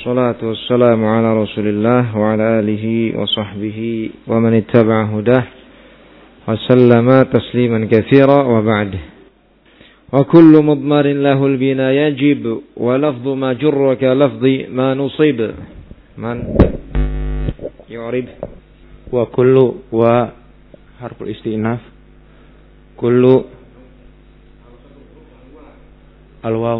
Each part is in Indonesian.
والصلاة والسلام على رسول الله وعلى آله وصحبه ومن اتبع هداه وسلم تسليما كثيرا وبعد. وكل مضمر له البناء يجب ولفظ ما جر كلفظ ما نصب. من يعرب؟ وكل وحرف الاستئناف كل الواو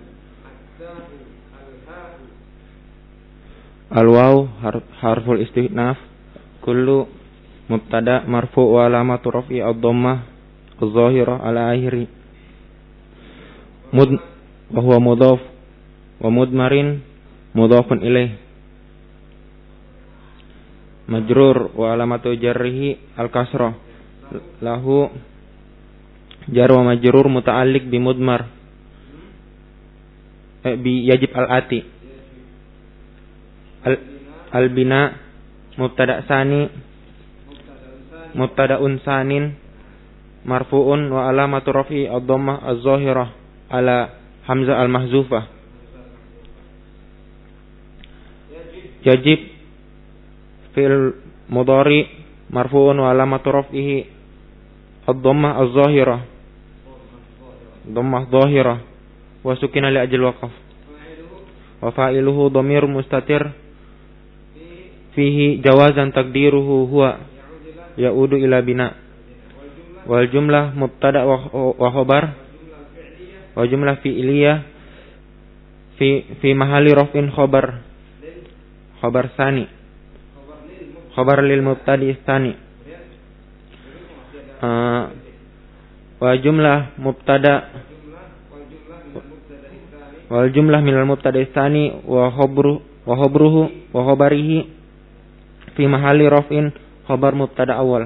harful istinaf kullu mubtada marfu wa alamatu raf'i ad-dhammah adh-dhahirah ala akhiri wa huwa mudhaf wa mudmarin mudhafun ilaih majrur wa alamatu jarrihi al-kasrah lahu jar wa majrur muta'alliq bi mudmar bi yajib al-ati al-bina mubtada sani mubtada'un sanin marfu'un wa alamatu raf'i ad-dhammah az-zahirah ala hamzah al-mahzufah. Yajib fil mudhari marfu'un wa alamatu raf'ihi ad-dhammah az-zahirah dhammah zahirah wa sukina li ajli waqaf wa fa'iluhu dhamir mustatir fihi jawazan takdiruhu huwa yaudu ila bina wal jumlah mubtada wa khabar wa jumlah fi'liyah fi mahalli raf'in khabar sani khabar lil mubtadi tsani wa jumlah mubtada wal jumlah minal mubtada tsani wa khabruhu wa khabarihi fi mahalli raf'in khabar mubtada awal.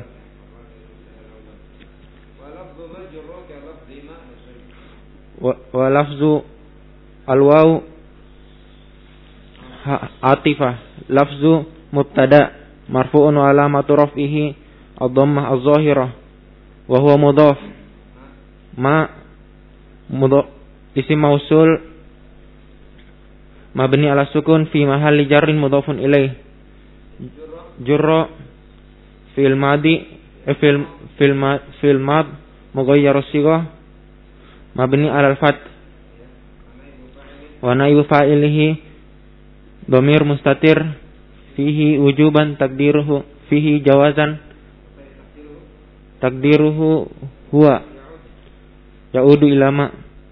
Wa lafzu al-waw atifah lafzu mubtada marfu'un wa alamatu raf'ihi ad-dhammah az-zahirah wa huwa mudhaf ma mudhaf isim mausul mabni ala sukun fi mahalli jarrin mudhafun ilaih jurra fil madi fil mad mughayyar as-sighah mabni ala al-fath wa naibu fa'ilihi dhamir mustatir fihi wujuban takdiruhu fihi jawazan takdiruhu huwa yaudu ilama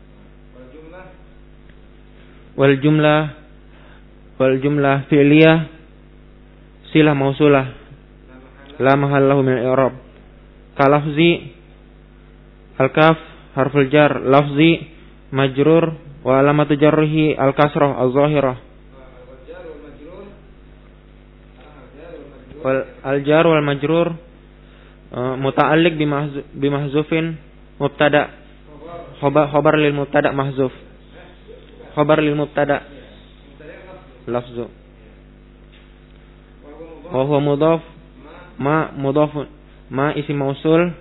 wal jumlah fi'liyah silah mausulah la mahallahu min al-i'rab ka lafzi al-kaf harful jar lafzi majrur wa alamatu jarrihi al-kasrah az-zahirah wal al-jar wal majrur muta'alliq bi mahzufin mubtada khabar lil mubtada mahzuf khabar lil mubtada lafzu wa huwa mudhaf ma isim mausul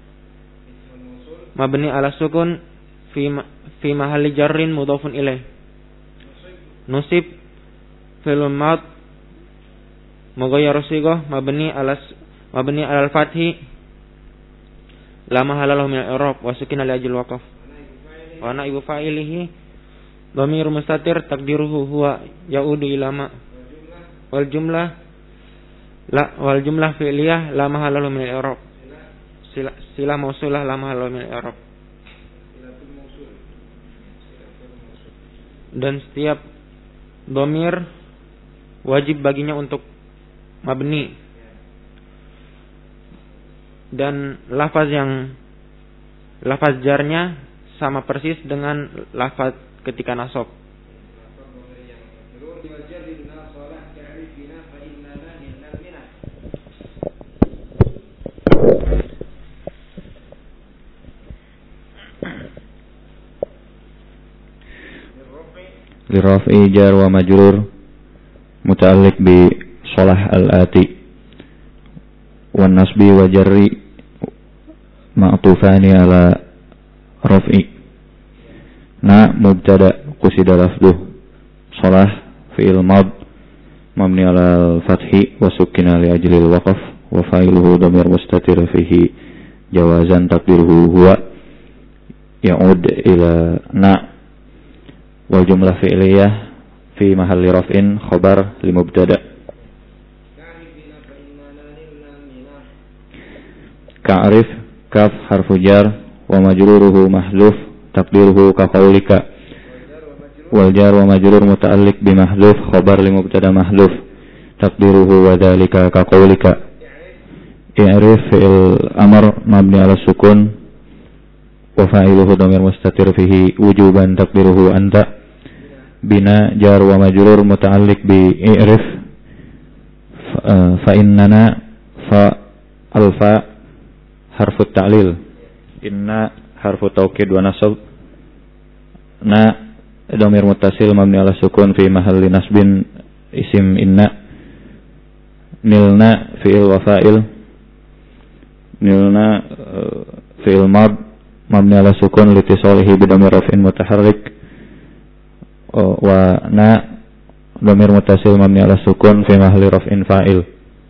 mabni ala sukun fi mahalli jarrin mudhafun ilaih nusib fil mad mughayyar sighah mabni ala al-fathi la mahalla lahu min al-i'rab wa sukina li ajli waqaf wa naibu fa'ilihi dhamir mustatir takdiruhu huwa yaudu ila ma wal jumlah fi'liyah la mahalla lahu min al-i'rab sila mausulah la mahalla lahu min al-i'rab. Dan setiap dhamir wajib baginya untuk mabni dan lafaz jarnya sama persis dengan lafaz ketika nasab. Liraf'i jar wa majrur muta'alliq bi shalah al-ati wan nasbi wa jarri ma'tufani ala raf'i na mubtada qusida lafduh shalah fi'il mad mabni ala al-fathi wa sukkina li ajli al-waqf wa fa'iluhu dhamir mustatir fihi jawazan taqdiruhu huwa ya'ud ila na wal jumlah fi'liyah fi mahalli raf'in khabar li mubtada ka'rif kaf harfu jar wa majruruhu mahdhuf taqdiruhu ka qaulika wal jar wa majrur muta'alliq bi mahdhuf khabar li mubtada mahdhuf taqdiruhu wa dhalika ka qaulika i'rif fi'il amr mabni ala sukun wa fa'iluhu dhamir mustatir fihi wujuban taqdiruhu anta bina jar wa majrur muta'alliq bi i'rif fa innana fa alfa harfu ta'lil inna harfu taukid wa nasab na dhamir muttasil mabni ala sukun fi mahalli nasbin isim inna nilna fi'il wa fa'il nilna fi'il mad mabni ala sukun litisalihi bi dhamir raf'in mutaharrik wa na dhamir muttasil mabni ala sukun fi mahalli raf'in fa'il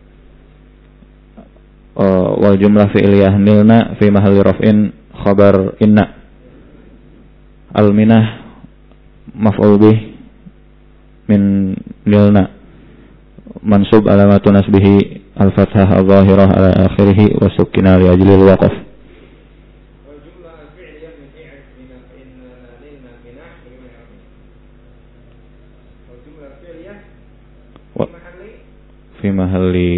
wal jumlah fi'liyah nilna fi mahalli raf'in khabar inna al minah maf'ul bih min nilna mansub alamatu nasbihi al fathah al zahirah ala akhirih wa sukkina li ajli al waqf wal jumlah al fi'liyah min i'rif bina fa inna nilna minah wal jumlah al fi'liyah fi mahalli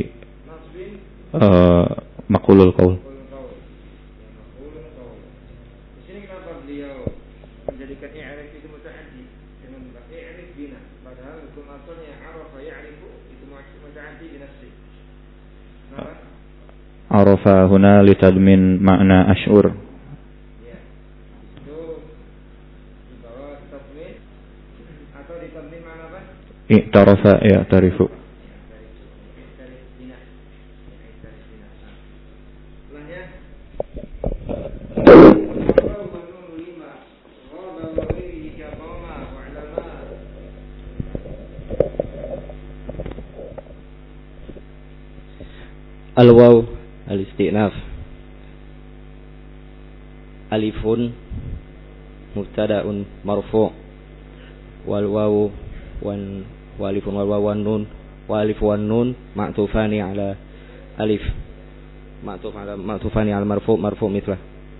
maqulul qaul. Di sini kenapa beliau menjadikan i'rif itu muta'addi dengan i'rif bina, padahal hukum asalnya arafa ya'rifu itu muta'addi bi nafsi. Kenapa? Arafa huna litadmin makna ash'ur. Ya. Itu dibawa tadmin atau ditadmin makna apa? I'tarafa ya'tarifu. Al-waw al-istinaf alifun mubtada'un marfu' wal waw wan walifun wal waw wan nun wa alif wan nun ma'tufani ala alif ma'tufani ala marfu' mithlah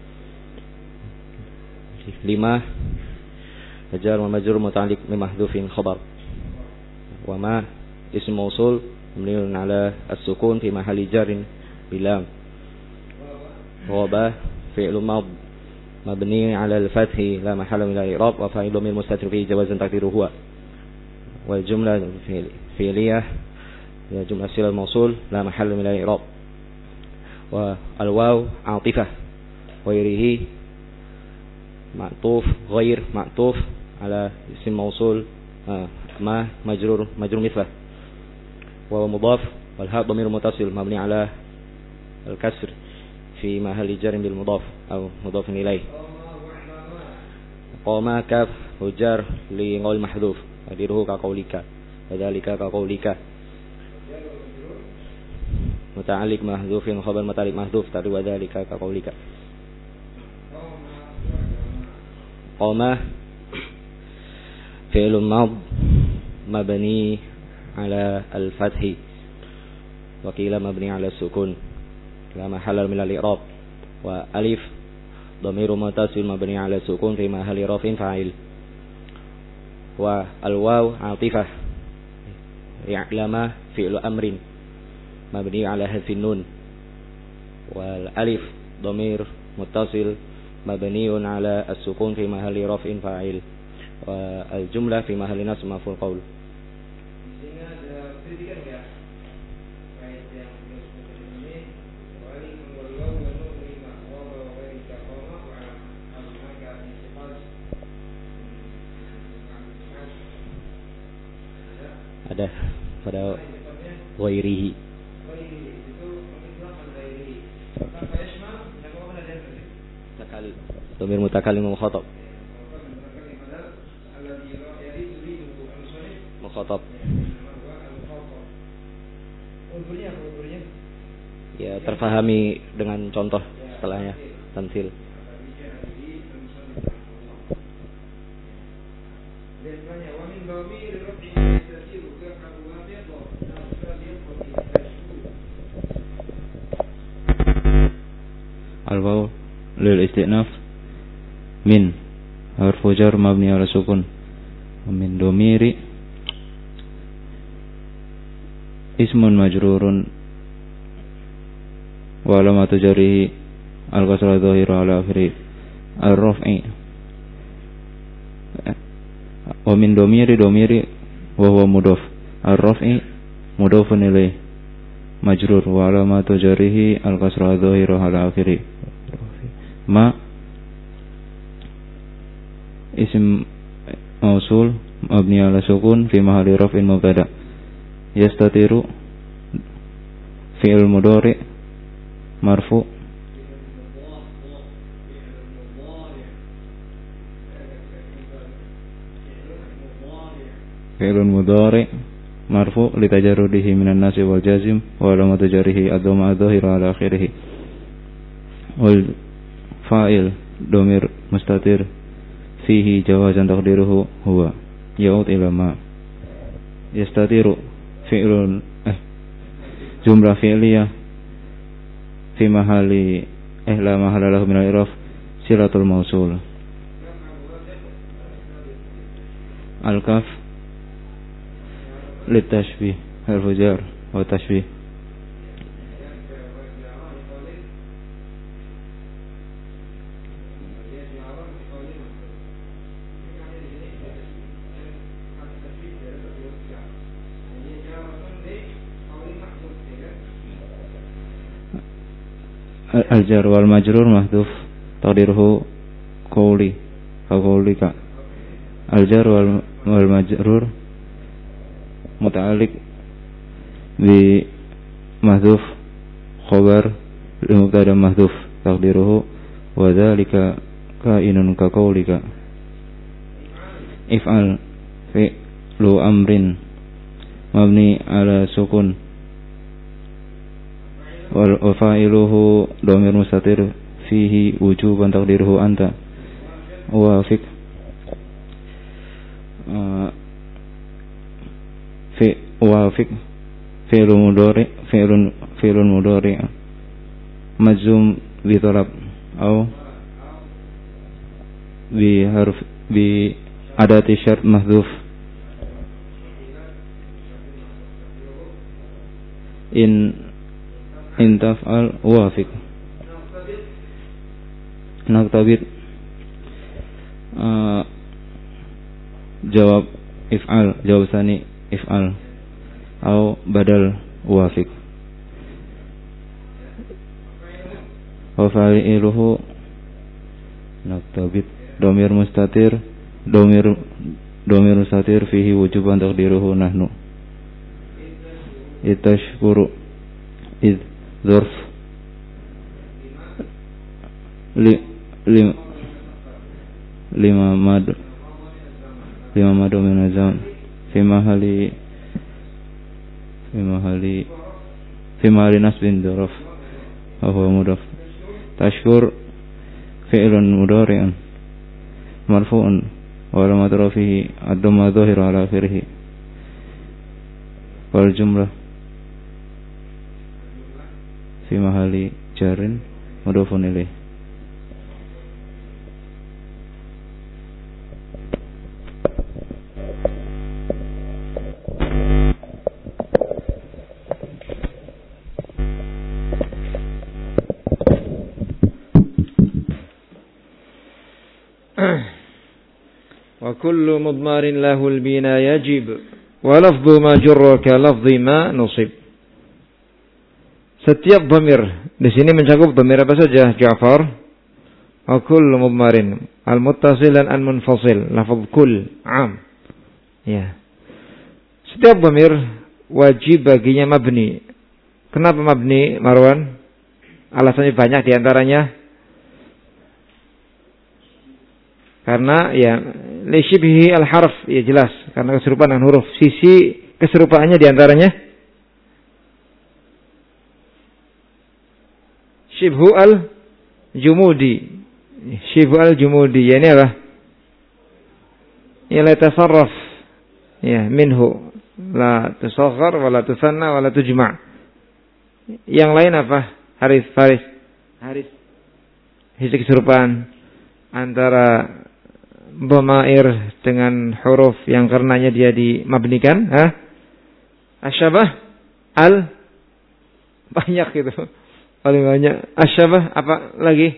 5 jar wa majrur muta'alliq bi mahdhufin khabar wa ma ism mausul mabniun ala as-sukun fi mahalli jarrin bilam wa ba fi'l mad mabni ala al-fath la mahalla min al-i'rab wa fa'il min mustatir fi jawazan taqdiruhu huwa wal jumlah fi'liyah ya jumlah silal mausul la mahalla min al-i'rab wa al-waw 'atifah ghairihi ma'tuf ghair ma'tuf ala isim mausul ma majrur mithlah wa mudhaf wal ha dhamir muttasil mabni ala al kasr fi mahalli jar bil mudhaf aw mudhaf ilayh qama kaf hujar li qaul mahdhuf adiruhu ka qaulika wadzalika ka qaulika muta'alliq mahdhufin khabar muta'alliq mahdhuf tadi wadzalika ka qaulika qama fi'lun mad mabni على الفتح وقيل مبني على السكون لا محل من الإعراب وألف ضمير متصل مبني على السكون في محل رفع فاعل والواو عاطفة يعلم فعل أمر مبني على حذف النون والألف ضمير متصل مبني على السكون في محل رفع فاعل والجملة في محل نصب مفعول قول. Ada pada ghairihi dhamir mutakallim mukhatab Mukhatab. Ya, terfahami dengan contoh setelahnya. Tamsil. Al-waw lil istinaf min harfu jar mabni ala sukun min domiri ismun majrurun wa alamatu jarihi al-kasra dhahiru ala akhiri al-raf'i wa min domiri wa huwa mudaf al-raf'i mudafun ilaih majrur wa alamatu jarihi al-kasra dhahiru ala akhiri ma ism mausul mabni ala sukun fi mahalli raf'in mubtada yastatiru fi'il mudhari marfu fi'il mudhari marfu litajarrudihi minan nasi wal jazim wa alamatu jarihi ad-dhamma adh-dhahiru ala akhirih wal fa'il domir mustatir fihi jawazan taqdiruhu huwa ya'ud ila ma yastatiru fi'lun jumlah fi'liyah fi mahali la mahala lahu min al-i'raf silatul mausul al-kaf litashbih harfu jar wa tashbih al-jar wal majrur mahdhuf taqdiruhu qawli qawlika al-jar wal majrur muta'alliq bi mahdhuf khabar li mubtada mahdhuf taqdiruhu wa dzalika kainun ka qawlika if'al fi'lu amrin mabni ala sukun wal fa'iluhu dhamir mustatir fihi wujuban taqdiruhu anta wa fi'lun mudhari majzum bi talab aw bi harf bi adati syart mahdhuf in taf'al wafiq naktabir jawab if'al jawab sani if'al atau badal wafiq wa fa'iluhu naktabir domir mustatir domir mustatir fihi wujuban taqdiruhu nahnu itashkuru id ظرف lima mad min azam fi mahali nasbin dzaraf wa huwa mudaf tashkur fi'lun mudhari'un marfu'un wa alamat rafihi ad-dhamma adh-dhahiru ala akhirih wal jumlah fi mahali jarin mudhafun ilaih wa kullu mudmarin lahul bina yajib wa lafdhu ma jurra ka lafdhi ma nusib. Setiap dhamir di sini mencakup dhamir apa saja? Ja'far. Wa kullu mudmarin al-muttasil dan al-munfasil. Lafaz kull am. Ya. Setiap dhamir wajib baginya mabni. Kenapa mabni, Marwan? Alasannya banyak di antaranya. Karena ya li syibhi al-harf, ya jelas karena keserupaan dengan huruf. Sisi keserupaannya di antaranya syibhu al-jumudi. Syibhu al-jumudi, ya ini apa? Ya la tasarraf ya minhu, la tusaghar wa la tusanna wa la tujma'. Yang lain apa? Haris. Sisi keserupaan antara dhamair dengan huruf yang karenanya dia dimabnikan, asyabah banyak itu. Paling banyak asyabah apa lagi?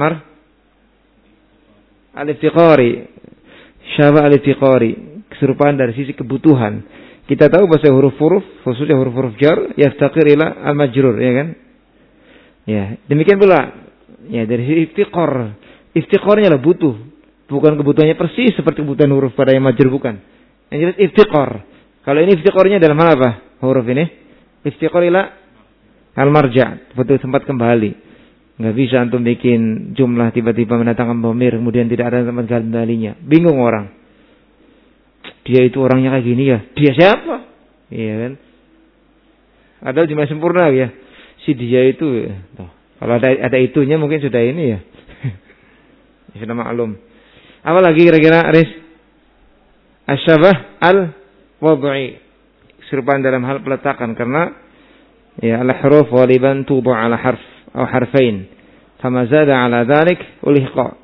Al-iftiqari. Syabah al-iftiqari, keserupaan dari sisi kebutuhan. Kita tahu bahasa huruf-huruf, khususnya huruf-huruf jar, yaftaqir ila al-majrur, ya kan? Ya, demikian pula ya dari sisi iftiqar. Iftiqarnya lah butuh, bukan kebutuhannya persis seperti kebutuhan huruf pada yang majrur, bukan. Yang jelas iftiqar. Kalau ini iftiqarnya dalam hal apa? Huruf ini iftiqar ila al-marja', butuh tempat kembali. Enggak bisa antum bikin jumlah tiba-tiba mendatangkan dhamir kemudian tidak ada tempat kembalinya. Bingung orang. Dia itu orangnya kayak gini ya. Dia siapa? Iya kan? Ada jumlah sempurna ya. Si dia itu. Tuh. Kalau ada itunya mungkin sudah ini ya. Sudah maklum. Apa lagi kira-kira Aris? Asyabah al-wad'i. Keserupaan dalam hal peletakan karena ya al-huruf ghaliban tudu' ala harf atau harfain. Fama zada ala dhalik ulhiqa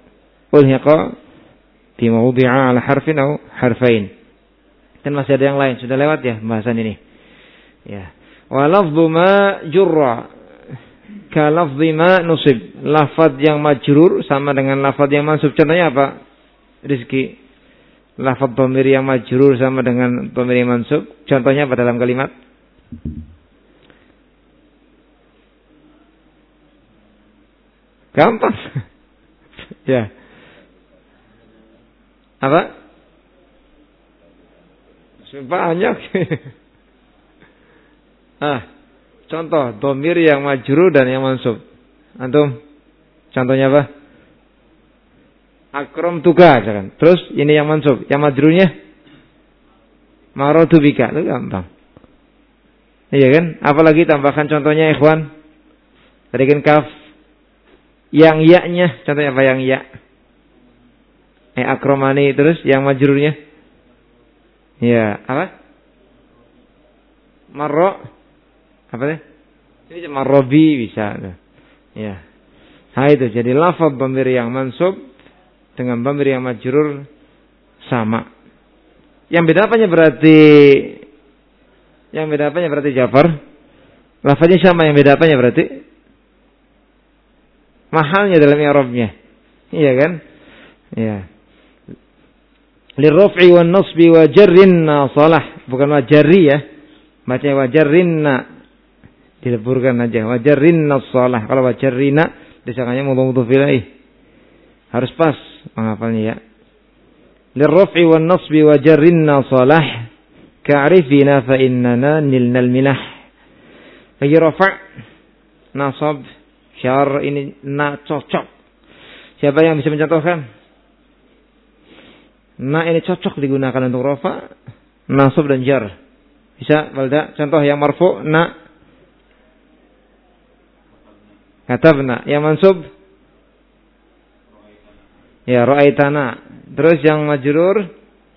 fi mawdi'a ala harfin atau harfain. Dan masih ada yang lain, sudah lewat ya pembahasan ini. Ya. Wa lafdhu ma jurra ka lafdhi ma nusib. Lafaz yang majrur sama dengan lafaz yang mansub. Contohnya apa? Rizki. Lafaz dhamir yang majrur sama dengan dhamir yang mansub. Contohnya apa dalam kalimat? Gampang. Ya. Apa? Banyak. Contoh dhamir yang majrur dan yang mansub. Antum contohnya apa? Akram tuka kan. Terus ini yang mansub, yang majrurnya maratu bika. Itu gampang. Iya kan? Apalagi tambahkan contohnya ikhwan. Tadi kan kaf. Yang ya-nya, contohnya apa yang ya? Akramani, terus yang majrurnya? Ya, apa? Marro. Apa deh? Ini marrobi bisa. Ya. Nah itu, jadi lafaz dhamir yang mansub dengan dhamir yang majrur sama. Yang beda apanya berarti? Yang beda apanya berarti Jafar? Lafaznya sama, yang beda apanya berarti? Mahalnya dalam i'rabnya. Iya kan? Iya. Lirraf'i wan nasbi wa jarrin nasalah, bukan wa jarri ya. Baca wa jarrinna. Dileburkan aja. Wa jarrin nasalah. Kalau wa jarrina disangkanya mudhaf ilaih. Harus pas menghafalnya ya. Lirraf'i wan nasbi wa jarrin nasalah ka'rifina fa innana nilnal minah. Lagi rafa' nasab syar ini na cocok. Siapa yang bisa mencontohkan? Na ini cocok digunakan untuk rafa, nasab dan jar. Bisa Walda? Contoh yang marfu na katabna. Yang mansub ya ra'aitana. Terus yang majrur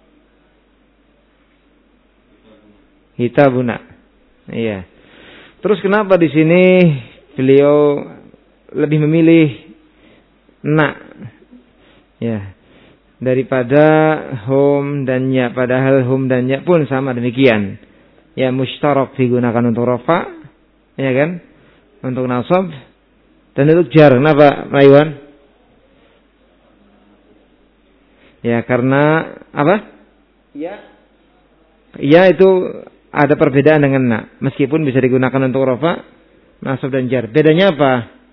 hitabuna. Iya. Terus kenapa di sini beliau lebih memilih na ya daripada hum dan ya, padahal hum dan ya pun sama demikian ya, mustarak digunakan untuk rafa ya kan, untuk nasab dan untuk jar. Kenapa Raywan? Ya karena apa? Ya itu ada perbedaan dengan na, meskipun bisa digunakan untuk rafa, nasab dan jar. Bedanya apa?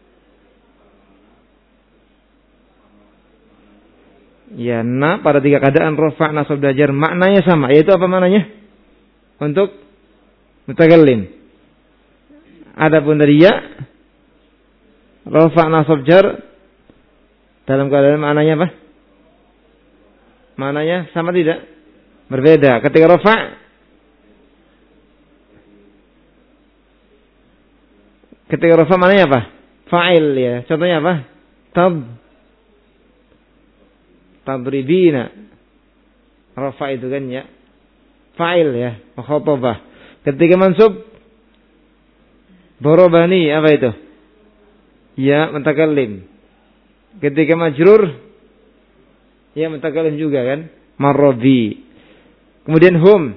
Ya, na pada tiga keadaan rafa, nasab dan jar maknanya sama, yaitu apa maknanya? Untuk mutakallim. Adapun dari ya, rafa, nasab, jar dalam keadaan maknanya apa? Maknanya sama tidak? Berbeda. Ketika rafa' maknanya apa? Fa'il ya. Contohnya apa? Tadribina. Rafa' itu kan ya. Fa'il ya. Mukhatabah. Ketika mansub darabani, apa itu? Ya mutakallim. Ketika majrur ya mutakallim juga kan? Marrabi. Kemudian hum.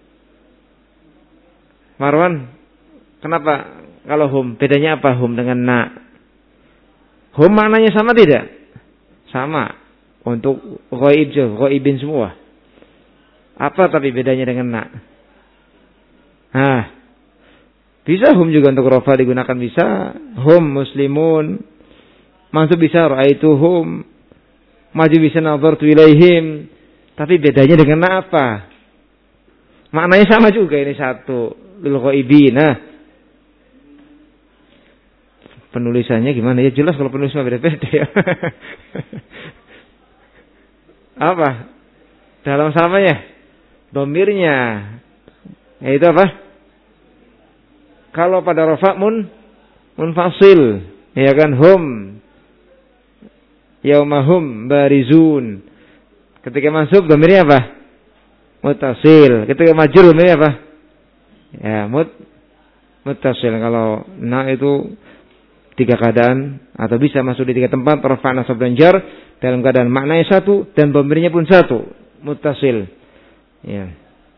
Marwan, kenapa kalau hum? Bedanya apa hum dengan na? Hum maknanya sama tidak? Sama. Untuk ghaibin semua. Apa tapi bedanya dengan na? Bisa hum juga untuk rafa digunakan bisa. Hum muslimun. Mansub bisa ra'aituhum. Maju bisa nazartu ilaihim. Tapi bedanya dengan apa? Maknanya sama juga ini satu. Lil ghaibin. Penulisannya gimana? Ya jelas kalau penulisannya beda-beda ya. Apa? Dalam samanya? Domirnya. Yaitu apa? Kalau pada rafa' munfasil. Ya kan? Hum. Yaumahum barizun. Ketika mansub domirnya apa? Muttasil. Ketika majrur domirnya apa? Ya, muttasil. Kalau na itu 3 keadaan atau bisa masuk di 3 tempat, rafa', nasab dan jar dalam keadaan maknanya satu dan domirnya pun satu, muttasil. Ya.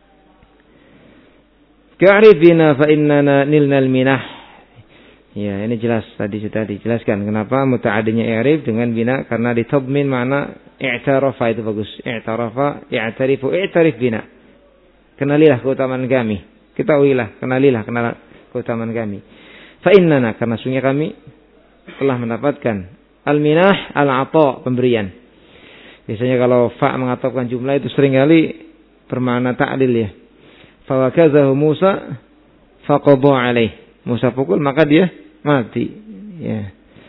Ka'rifina fa innana nilnal minah. Ya, ini jelas tadi sudah dijelaskan kenapa muta'addinya i'rif dengan bina, karena ditadmin makna i'tarafa, itu bagus. I'tarafa, i'tarifu, i'tarif bina. Kenalilah keutamaan kami. Ketahuilah, kenalilah keutamaan kami. Fa innana, karena sungguh kami telah mendapatkan al-minah, al-ata, pemberian. Biasanya kalau fa mengatofkan jumlah itu seringkali bermakna ta'lil ya. Fa wakazahu Musa faqadha alaih. Musa pukul maka dia mati. Ya.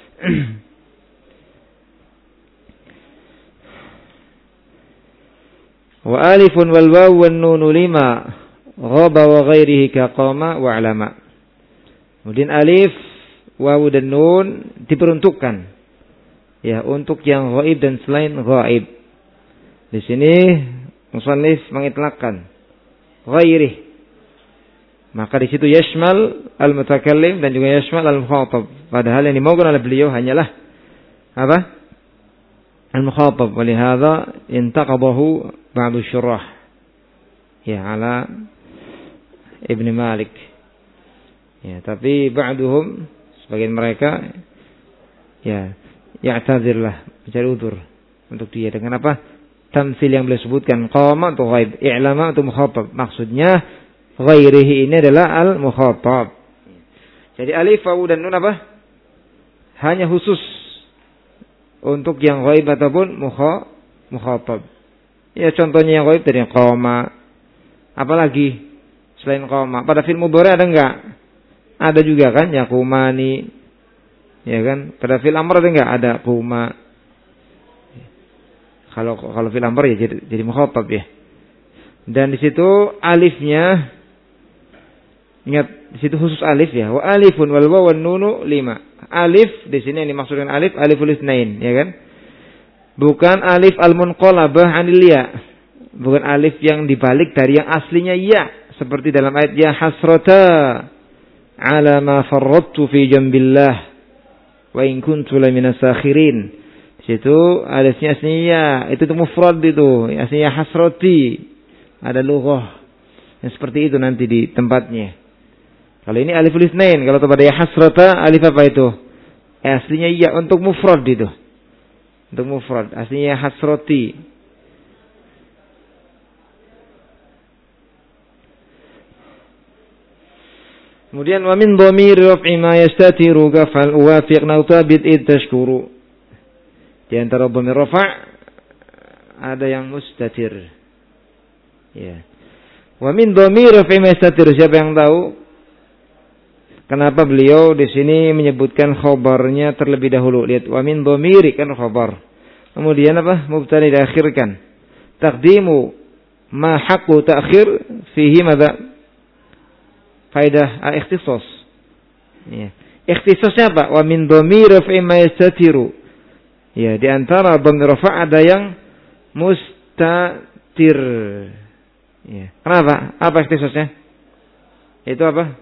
Wa alifun wal waw wan nun lima ghaba wa ghairihi ka qama wa alama. Kemudian alif, waw dan nun diperuntukkan ya untuk yang ghaib dan selain ghaib. Di sini musannif mengitlaqkan ghairi. Maka di situ yashmal al-mutakallim dan juga yashmal al-mukhatab. Padahal yang dimaukan oleh beliau hanyalah apa? Al-mukhatab. Walihada intaqadahu ba'du syurah. Ya, ala Ibn Malik. Ya, tapi ba'duhum sebagian mereka ya ya'tazirlah, mencari udzur untuk dia dengan apa? Tamtsil yang beliau sebutkan, qama untuk ghaib, i'lama untuk mukhatab. Maksudnya ghairihi ini adalah al-mukhatab. Jadi alif, waw dan nun apa? Hanya khusus untuk yang ghaib ataupun mukhatab. Ya contohnya yang ghaib dari qama. Apalagi selain qama? Pada fi'il mudhari ada enggak? Ada juga kan, yaqumani. Ya kan? Pada fi'il amr ada enggak? Ada quma. Kalau fi'il amr ya jadi mukhatab ya. Dan di situ alifnya, ingat di situ khusus alif ya. Wa alifun wal waw wan nunu 5. Alif di sini yang dimaksudkan aliful itsnain, ya kan? Bukan alif al-munqalabah 'anil ya. Bukan alif yang dibalik dari yang aslinya ya, seperti dalam ayat ya hasrata 'ala ma farrattu fi jambillah wa in kuntu laminas sakhirin. Di situ alifnya aslinya ya, itu mufrad itu, aslinya hasrati. Ada lughah yang seperti itu nanti di tempatnya. Kalau ini aliful itsnain, kalau pada ya hasrata alif apa itu? Aslinya ya untuk mufrad itu. Untuk mufrad, aslinya hasrati. Kemudian wa min dhamir raf'i ma yastatiru kafal uwafiq nautabit id tashkuru. Di antara dhamir rafa' ada yang mustatir. Ya. Wa min dhamir raf'i ma yastatir, siapa yang tahu kenapa beliau di sini menyebutkan khabarnya terlebih dahulu? Lihat wa min dhamiri kan khabar. Kemudian apa? Mubtada diakhirkan. taqdimu ma haqqu ta'khir fihi madza? Faedah al-ikhtisas. Ya. Ikhtisasnya apa? Wa min dhamir raf'i ma yastatiru. Ya, di antara dhamir rafa' ada yang mustatir. Ya. Kenapa? Apa ikhtisasnya? Itu apa?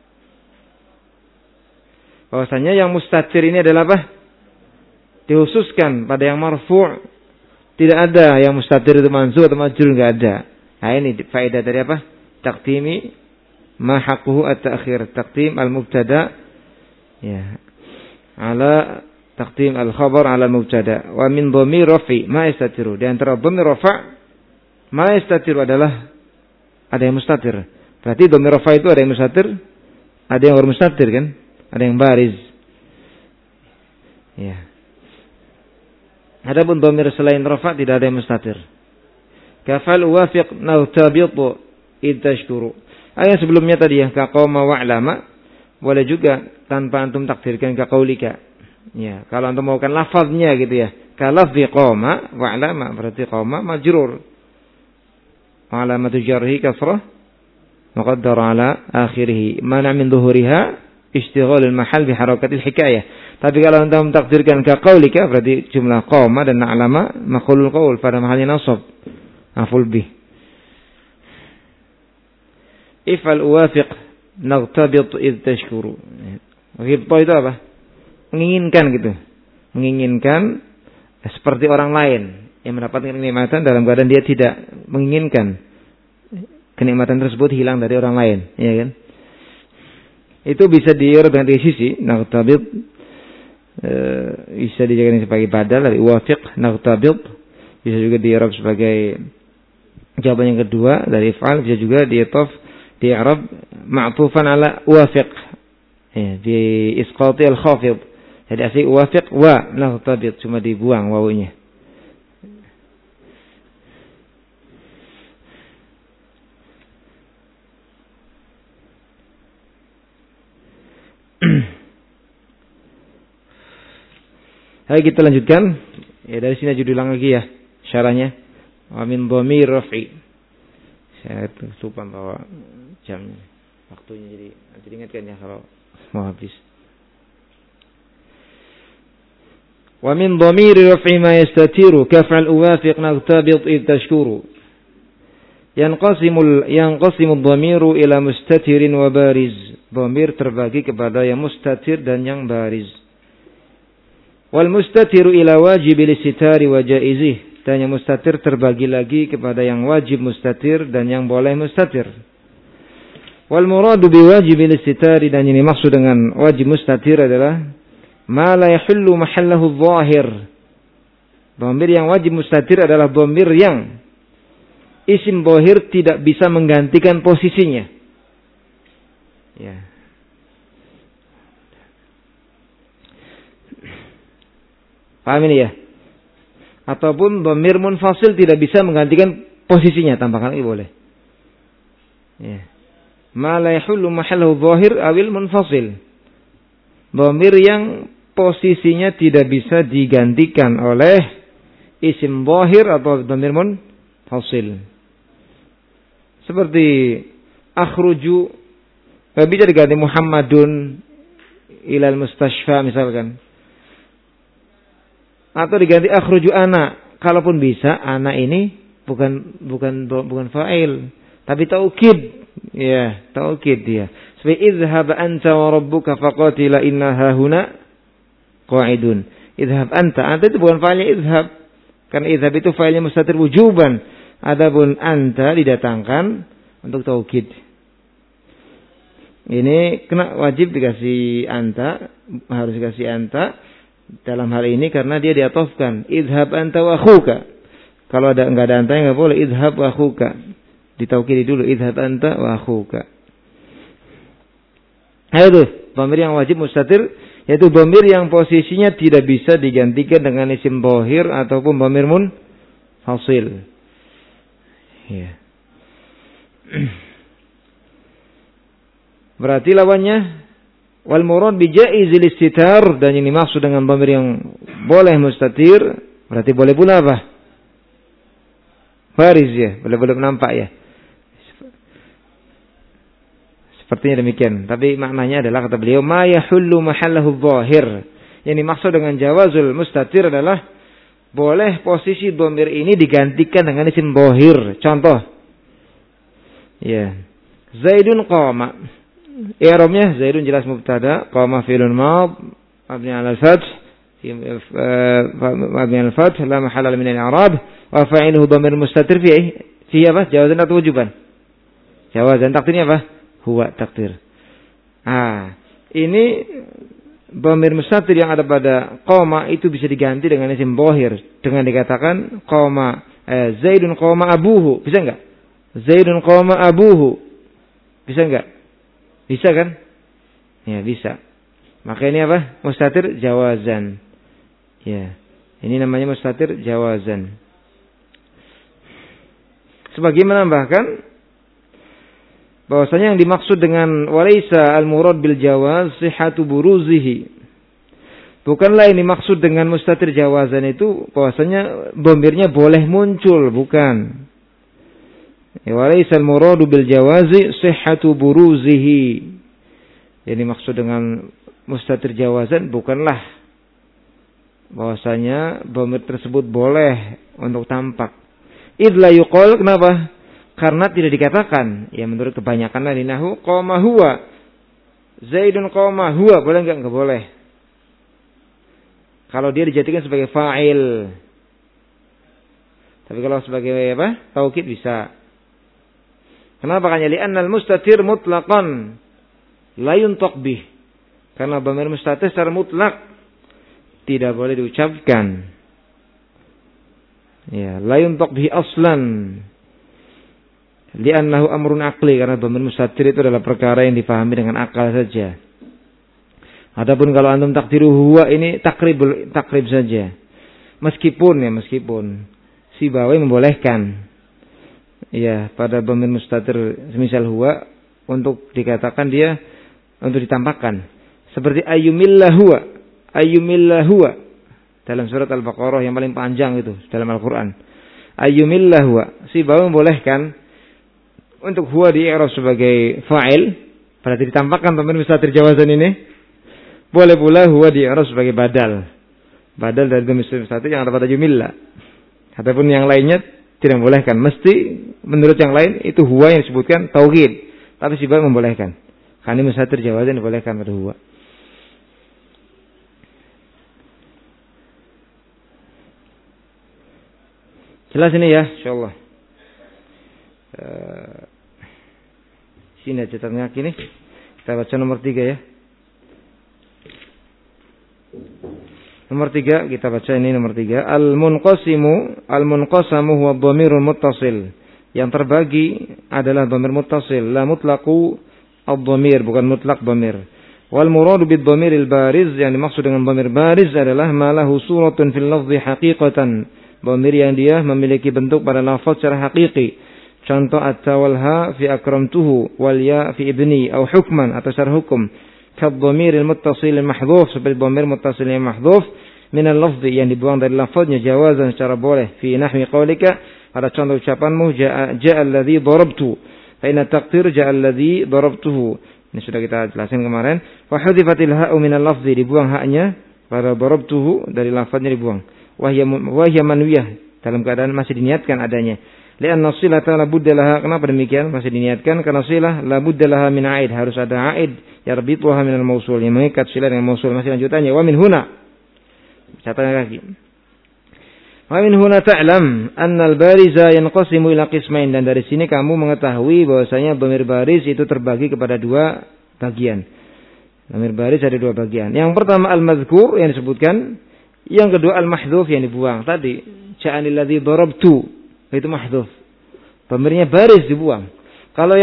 Bahwasanya yang mustatir ini adalah apa? Dihususkan pada yang marfu'. Tidak ada yang mustatir itu mansub atau majrur, enggak ada. Nah, ini faedah dari apa? Taqdimi ma haqquhu at-ta'khir. Taqdim al-mubtada ya. Ala taqdim al-khabar ala al-mubtada. Wa min dhamir raf'i ma yastatiru. Di antara dhamir rafa' ma yastatiru adalah ada yang mustatir. Berarti dhamir rafa' itu ada yang mustatir, ada yang ghair mustatir kan? Ada yang bariz. Ya. Adapun dhamir selain rafa' tidak ada yang mustatir. Kafal wafiq naghtabitu id tashkuru. Ayat sebelumnya tadi ya, ka qauma wa'lama, boleh juga tanpa antum takdirkan ka qaulika. Ya, kalau antum maukan lafaznya gitu ya. Ka lafzi qauma wa'lama berarti qauma majrur. Alamatu jarhi kasrah muqaddar ala akhirih. Mana min dhuhuriha ishtighal al-mahal bi harakatil hikayah. Tapi kalau antum takdirkan ka qaulika berarti jumlah qauma dan na'lama maqulul qaul pada mahalnya nasab. Maf'ul bih. If'al uwafiq naghtabit id tashkuru. Ghibta itu apa? Menginginkan gitu. Menginginkan seperti orang lain yang mendapatkan kenikmatan dalam keadaan dia tidak menginginkan kenikmatan tersebut hilang dari orang lain, ya kan? Itu bisa dierot dengan tiga sisi. Naghtabit bisa dijadikan sebagai badal dari uwafiq naghtabit, bisa juga dierot sebagai jawaban yang kedua dari fa'al, bisa juga di'taf di i'rab ma'tufan ala uwafiq ya, di isqati al-khafid. Jadi asli uwafiq wa naghtabit, cuma dibuang wawunya. Ayo kita lanjutkan. Ya, dari sini aja diulang lagi ya syarahnya. Wa min dhamir raf'i. Saya lupa bawa jamnya, waktunya, jadi nanti ingatkan ya kalau mau habis. Wa min dhamir raf'i ma yastatiru kaf'al uwafiq naghtabit id tashkuru. Yanqasimu ad-dhamiru ila mustatirin wa bariz. Dhamir terbagi kepada yang mustatir dan yang bariz. Wal mustatiru ila wajibil istitari wa jaizih. Dan yang mustatir terbagi lagi kepada yang wajib mustatir dan yang boleh mustatir. Wal muradu bi wajibil istitari, dan ini maksud dengan wajib mustatir adalah ma la yahullu mahallahu adh-dhahir. Dhamir yang wajib mustatir adalah dhamir yang isim dhahir tidak bisa menggantikan posisinya. Ya. Paham ini ya? Ataupun dhamir munfasil tidak bisa menggantikan posisinya, tambahkan lagi boleh. Ya. Ma la yahullu mahallahu dhahir awil munfasil. Dhamir yang posisinya tidak bisa digantikan oleh isim dhahir atau dhamir munfasil. Seperti akhruju, enggak bisa diganti Muhammadun ilal mustashfa misalkan. Atau diganti akhruju ana. Kalaupun bisa, ana ini bukan fa'il, tapi taukid. Ya, taukid dia. Seperti idhhab anta wa rabbuka faqatila inna hahuna qa'idun. Idhhab anta. Anta itu bukan fa'ilnya idhhab. Karena idhhab itu fa'ilnya mustatir wujuban. Adapun anta didatangkan untuk taukid. Ini kena wajib dikasih anta, harus dikasih anta. Dalam hal ini karena dia diatofkan idhab anta wa akhuka. Kalau enggak ada anta enggak boleh idhab wa akhuka. Ditaukidi dulu idhab anta wa akhuka. Itu dhamir yang wajib mustatir, yaitu dhamir yang posisinya tidak bisa digantikan dengan isim dhahir ataupun dhamir munfasil. Ya. Berarti lawannya wal murad bi jaizil istitar, dan ini maksud dengan dhamir yang boleh mustatir, berarti boleh pula apa? Bariz ya, belum nampak ya. Sepertinya demikian. Tapi maknanya adalah kata beliau, ma yahullu mahallahu dhahir. Yang dimaksud dengan jawazul mustatir adalah boleh posisi dhamir ini digantikan dengan isim dhahir. Contoh. Ya. Zaidun qama. I'rabnya Zaidun jelas mubtada, qama fi'lun madh mabni 'ala al-fath, mabni 'ala al-fath la mahalla min al-i'rab, wa fa'iluhu dhamir mustatir fi apa? Jawazan atau wujuban? Jawazan. Takdirnya apa? Huwa takdir. Ini dhamir mustatir yang ada pada qama itu bisa diganti dengan isim dhahir dengan dikatakan qama Zaidun qama abuhu. Bisa enggak? Zaidun qama abuhu. Bisa enggak? Bisa kan? Ya, bisa. Maka ini apa? Mustatir jawazan. Ya. Ini namanya mustatir jawazan. Sebagai menambahkan bahwasanya yang dimaksud dengan walaisa al-murad bil jawaz sihhatu buruzihi. Bukanlah yang dimaksud dengan mustatir jawazan itu bahwasanya dhamirnya boleh muncul, bukan. Walaisa al-muradu bil jawazi sihhatu buruzihi. Yang dimaksud dengan mustatir jawazan bukanlah bahwasanya dhamir tersebut boleh untuk tampak. Idz la yuqal, kenapa? Karena tidak dikatakan. Ya menurut kebanyakan ahli nahwu qama huwa. Zaidun qama huwa, boleh enggak? Enggak boleh. Kalau dia dijadikan sebagai fa'il. Tapi kalau sebagai apa? Taukid bisa. Kenapa? Karena li'annal mustatir mutlaqan la yuntaq bih. Karena dhamir mustatir secara mutlak tidak boleh diucapkan. Ya, la yuntaq bihi aslan. Li'annahu amrun aqli, karena dhamir mustatir itu adalah perkara yang dipahami dengan akal saja. Adapun kalau antum takdiru huwa, ini takrib saja. Meskipun Sibawi membolehkan. Ya, pada dhamir mustatir semisal huwa untuk dikatakan dia untuk ditampakkan. Seperti ayyumillah huwa dalam surat Al-Baqarah yang paling panjang itu dalam Al-Qur'an. Ayyumillah huwa. Sibawi membolehkan untuk huwa di-i'rab sebagai fa'il, berarti ditampakkan dhamir mustatir jawazan ini. Boleh pula huwa di-i'rab sebagai badal. Badal dari dhamir mustatir yang ada pada ayyumillah. Adapun yang lainnya tidak membolehkan. Mesti menurut yang lain itu huwa yang disebutkan taukid. Tapi Sibawi membolehkan. Karena mustatir jawazan dibolehkan pada huwa. Jelas ini ya, insyaallah. Sini aja tengah ini. Kita baca nomor 3 ya. Nomor 3 kita baca ini nomor 3. Al-munqasamu huwa dhamirul muttasil. Yang terbagi adalah dhamir muttasil, la mutlaqu ad-dhamir, bukan mutlak dhamir. Wal muradu bid dhamiril bariz, yang dimaksud dengan dhamir bariz adalah ma lahu suratun fil lafzi haqiqatan. Dhamir yang dia memiliki bentuk pada lafaz secara hakiki. Contoh at-ta wal ha fi akramtuhu wal ya fi ibni atau hukman atau secara hukum. Kadhamiril muttasil mahdhuf, seperti dhamir muttasil yang mahdhuf min al-lafzi, yang dibuang dari lafaznya jawazan secara boleh. Fi nahwi qaulika, pada contoh ucapanmu ja'a alladhi darabtu. Fa inna taqdir ja'a alladhi darabtuhu. Ini sudah kita jelaskan kemarin. Wa hudhifatil ha'u min al-lafzi, dibuang haknya pada darabtuhu, dari lafaznya dibuang. Wahya manwiyah, dalam keadaan masih diniatkan adanya. Li'anna silata la budda laha, kenapa demikian? Masih diniatkan karena silah la budda laha min aid, harus ada aid yarbituha min al-mausul, yang mengikat silah dengan mausul. Masih lanjutannya, wa min huna, catatan kaki. Wa min huna ta'lam anna al-bariza yanqasimu ila qismain, dan dari sini kamu mengetahui bahwasanya dhamir baris itu terbagi kepada 2 bagian. Dhamir baris ada 2 bagian. Yang pertama al-madhkur, yang disebutkan. Yang kedua al-mahdhuf, yang dibuang. Tadi ja'anil ladzi darabtu, itu mahdhuf. Dhamirnya baris dibuang. Kalau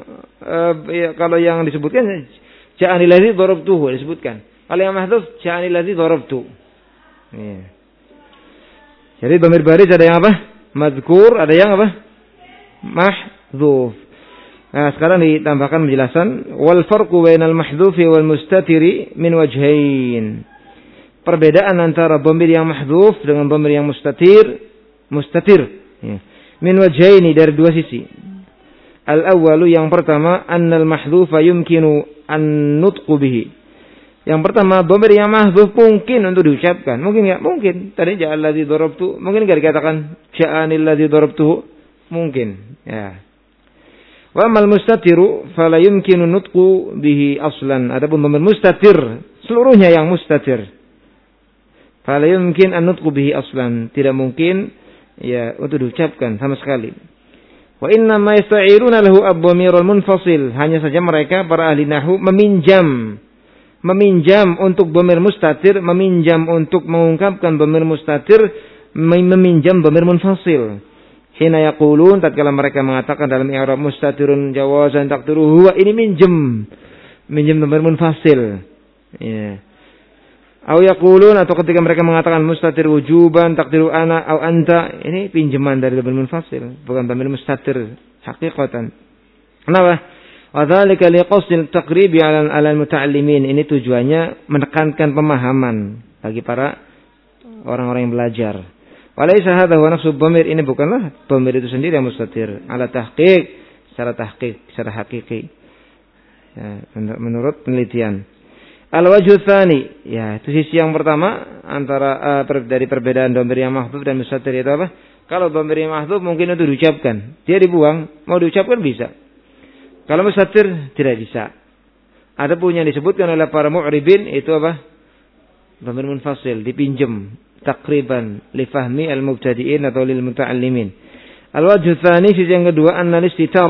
yang disebutkan ja'anil ladzi darabtuhu disebutkan. Kalau yang mahdhuf ja'anil ladzi darabtu. Ya. Jadi dhamir baris ada yang apa? Madhkur, ada yang apa? Mahdhuf. Nah, sekarang ditambahkan penjelasan wal farqu bainal mahdhufi wal mustatiri min wajhain. Perbedaan antara dhamir yang mahdhuf dengan dhamir yang mustatir. Ya. Min wajhaini, dari dua sisi. Al-awwalu, yang pertama, annal mahdhufa yumkinu an-nutqu bihi. Yang pertama, dhamir yang mahdhuf mungkin untuk diucapkan. Mungkin enggak? Mungkin. Tadi ja'al ladzi darabtu, mungkin enggak dikatakan ja'anil ladzi darabtuhu? Mungkin. Ya. Wa amal mustatiru fala yumkinu nutqu bihi aslan. Adapun dhamir mustatir, seluruhnya yang mustatir, fala yumkin an-nutqu bihi aslan, tidak mungkin ya untuk diucapkan sama sekali. Wa inna ma yasta'iruna lahu ad-dhamirul munfasil. Hanya saja mereka para ahli nahwu meminjam untuk dhamir mustatir, meminjam untuk mengungkapkan dhamir mustatir, meminjam dhamir munfasil. Hina yaqulun, tatkala mereka mengatakan dalam i'rab mustatirun jawazan taqdiruhu huwa, ini minjam dhamir munfasil. Ya. Au yaqulun, atau ketika mereka mengatakan mustatir wujuban taqdiru ana au anta, ini pinjaman dari dhamir munfasil, bukan dhamir mustatir hakikatan. Kenapa? Wa dzalika liqasdil taqribi 'ala al-muta'allimin. Ini tujuannya menekankan pemahaman bagi para orang-orang yang belajar. Walaysa hadha huwa nafsu dhamir, ini bukanlah dhamir itu sendiri yang mustatir. Ala tahqiq, secara hakiki. Ya, menurut penelitian. Al-wajhu tsani, ya itu sisi yang pertama antara dari perbedaan dhamir yang mahdhuf dan mustatir itu apa? Kalau dhamir yang mahdhuf mungkin untuk diucapkan, dia dibuang, mau diucapkan bisa. Kalau mustatir tidak bisa. Adapun yang disebutkan oleh para mu'ribin itu apa? Dhamir munfasil, dipinjam takriban li fahmi al-mubtadi'in atau lil muta'allimin. Al-wajhu tsani, sisi yang kedua, annal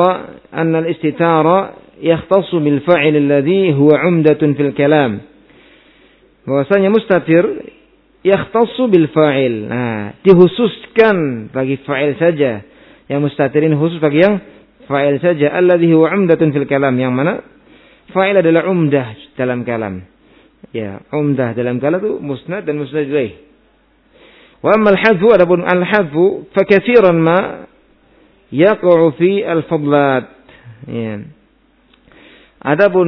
istitara yakhtassu bil fa'il alladhi huwa 'umdatun fil kalam. Bahwasanya mustatir yakhtassu bil fa'il. Nah, dikhususkan bagi fa'il saja. Yang mustatirin khusus bagi yang fa'il saja, alladhi huwa 'umdatun fil kalam, yang mana fa'il adalah umdah dalam kalam. Ya, umdah dalam kalam itu musnad dan musnad ilaih. Wa amma al-hadfu, adapun al-hadfu fa katsiran ma yaqa'u fi al-fadlat. Ya. Adapun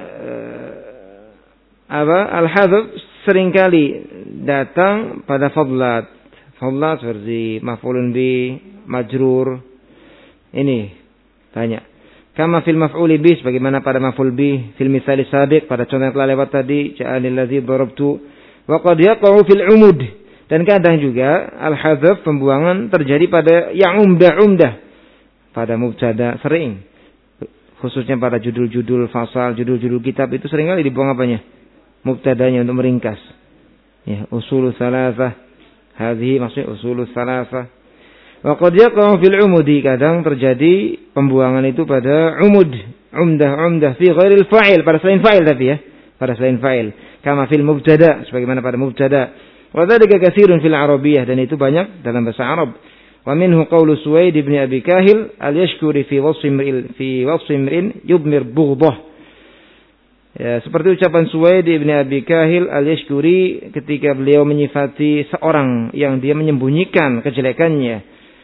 al-hadf seringkali datang pada fadlat. Fadlat seperti maf'ulun bi, majrur. Ini banyak. Kama fil maf'uli bi, sebagaimana pada maf'ul bi fil mitsal sabiq, pada contoh yang telah lewat tadi, ja'alil ladzi darabtu. Wa qad yaqa'u fil umud, dan kadang juga al-hadzf pembuangan terjadi pada yang umdah pada mubtada, sering. Khususnya pada judul-judul fasal, judul-judul kitab itu seringkali dibuang apanya? Mubtadanya untuk meringkas. Ya, usulul tsalatsah. Hadhihi maksudnya usulul tsalatsah. Wa qad yaqa'u fil umudi, kadang terjadi pembuangan itu pada umud, umdah fi ghairil fa'il, pada selain fa'il tapi ya, pada selain fa'il. Kama fil mubtada, sebagaimana pada mubtada. Wa dzalika katsirun fil arabiyyah, dan itu banyak dalam bahasa Arab. Wa minhu qawlu Suwaid ibn Abi Kahil al-yashkuri fi wasfi imrin yubmir bughdah. Ya, seperti ucapan Suwaid ibn Abi Kahil al-yashkuri ketika beliau menyifati seorang yang dia menyembunyikan kejelekannya.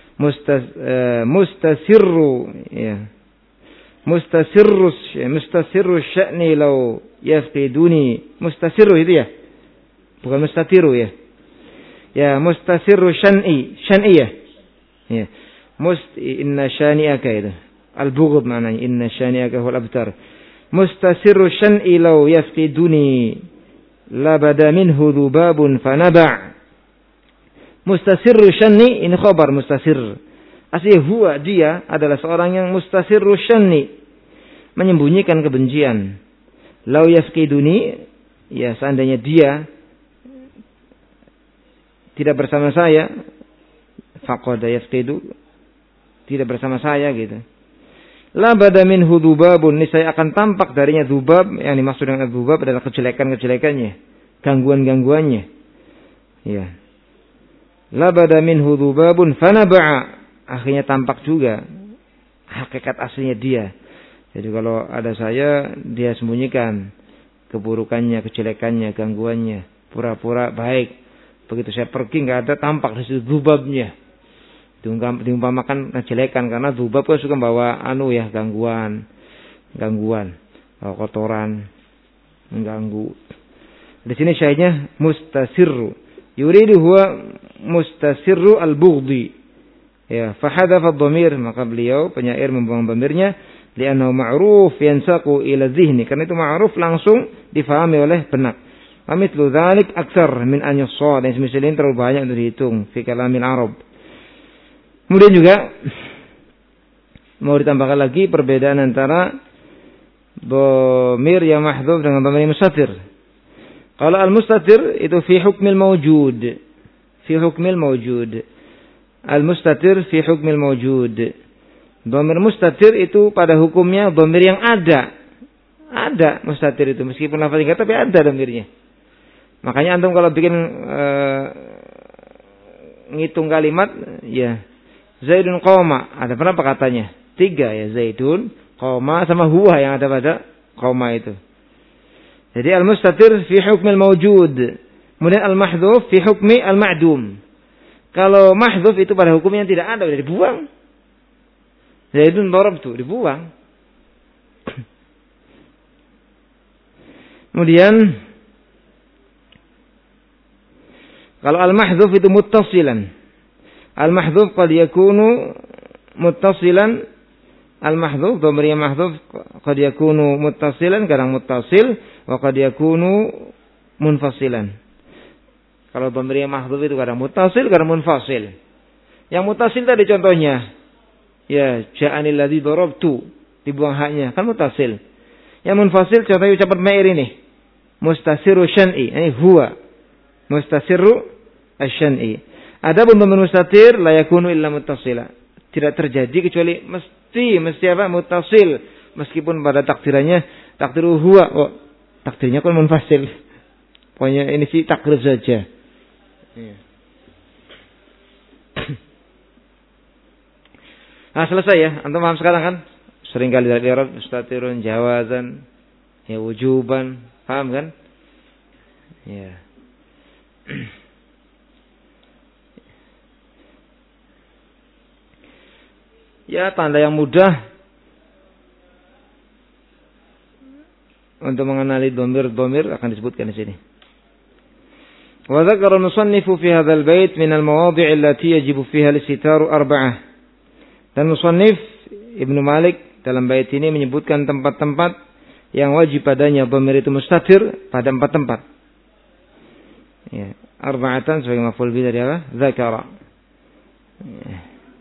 Mustasirru sya'ni law yafqiduni. Mustasirru itu ya, bukan mustatiru ya. Ya, mustasirru syan'i ya. Ya. Inna syani'aka itu al-bughd, maknanya inna syani'aka huwal abtar. Mustasirru syan'i law yafqiduni labada minhu dhubabun fanaba'. Mustasirru syan'i, ini khabar mustasir. Asli huwa, dia adalah seorang yang mustasirru syan'i, menyembunyikan kebencian. Law yafqiduni, ya seandainya dia tidak bersama saya, faqada yafqidu, tidak bersama saya gitu. La bada minhu dhubabun, niscaya akan tampak darinya dhubab. Yang dimaksud dengan dhubab adalah kejelekan-kejelekannya, gangguan-gangguannya. Ya. La bada minhu dhubabun fanaba'a, akhirnya tampak juga hakikat aslinya dia. Jadi kalau ada saya, dia sembunyikan keburukannya, kejelekannya, gangguannya, pura-pura baik. Begitu saya pergi enggak ada, tampak di situ dhubabnya. Diumpamakan kejelekan, karena dzubab kan suka bawa gangguan, bawa kotoran, mengganggu. Di sini syahidnya mustasirru. Yuridu huwa mustasirru al-bughdi. Ya, fahadhafa ad-dhamir, maka beliau penyair membuang dhamirnya li'annahu ma'ruf yansaqu ila dhihni, karena itu ma'ruf langsung difahami oleh benak. Wa mithlu dzalik aktsar min an yussad, dan semisal ini terlalu banyak untuk dihitung fi kalamil Arab. Kemudian juga mau ditambahkan lagi perbedaan antara dhamir yang mahdhuf dengan dhamir yang mustatir. Kalau al-mustatir itu fi hukmil mawjud. Fi hukmil mawjud. Al-mustatir fi hukmil mawjud. Dhamir mustatir itu pada hukumnya dhamir yang ada. Ada mustatir itu. Meskipun lafaz enggak, tapi ada dhamirnya. Makanya antum kalau bikin ngitung kalimat, ya Zaidun qoma, ada berapa katanya? 3 ya, Zaidun, qoma, sama huwa yang ada pada qoma itu. Jadi al-mustatir fi hukmil mawjud. Kemudian al-mahdhuf fi hukmi al-ma'dum. Kalau mahdhuf itu pada hukumnya tidak ada, sudah dibuang. Zaidun darabtu, dibuang. Kemudian kalau al-mahdhuf itu muttasilan. Al-mahdhuf qad yakunu muttasilan. Al-mahdhuf, dhamir yang mahdhuf qad yakunu muttasilan, kadang muttasil, wa qad yakunu munfasilan. Kalau dhamir yang mahdhuf itu kadang muttasil, kadang munfasil. Yang muttasil tadi contohnya, ya ja'anil ladzi darabtu, dibuang haknya, kan muttasil. Yang munfasil contohnya ucapan Mair ini, mustasiru syan'i, ini huwa mustasiru asy-syan'i. Adapun dhamir mustatir la yakunu illa muttasila. Tidak terjadi kecuali mesti apa? Muttasil. Meskipun pada takdirannya takdiru huwa, oh, takdirnya kan munfasil. Pokoknya ini sih takdir saja. Iya. Nah, selesai ya. Antum paham sekarang kan? Sering kali dari Arab mustatirun jawazan, ya wujuban, paham kan? Ya. Ya, tanda yang mudah untuk mengenali dhamir-dhamir akan disebutkan di sini. Wa dzakara al-musannifu fi hadzal bait min al-mawadhi' allati yajibu fiha al-istitaru arba'ah. Dan musannif Ibnu Malik dalam bait ini menyebutkan tempat-tempat yang wajib padanya dhamir itu mustatir pada 4 tempat. Ya, arba'atan sebagai maf'ul bi dari apa? Dzakara. Ya.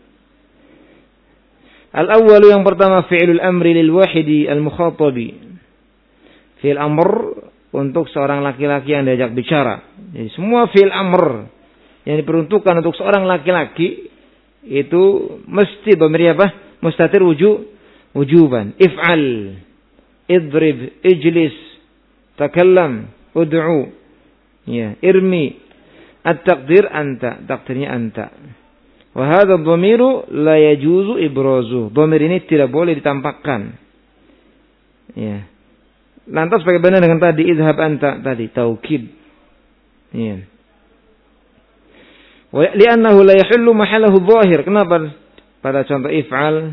Al-awwal yang pertama fi'lul amri lil wahidi al-mukhatabi. Fi'il amr untuk seorang laki-laki yang diajak bicara. Jadi semua fi'il amr yang diperuntukkan untuk seorang laki-laki itu mesti dhamir apa? Mustatir wujuban. If'al, idrib, ijlis, takallam, ud'u. Ya, irmi. At-taqdir anta, takdirnya anta. Wa hadha dhamiru la yajuzu ibrazu. Dhamir ini tidak boleh ditampakkan. Ya. Lantas bagaimana dengan tadi idhab anta tadi taukid. Ya. Wa li'annahu la yahillu mahallahu dhahir. Kenapa pada contoh if'al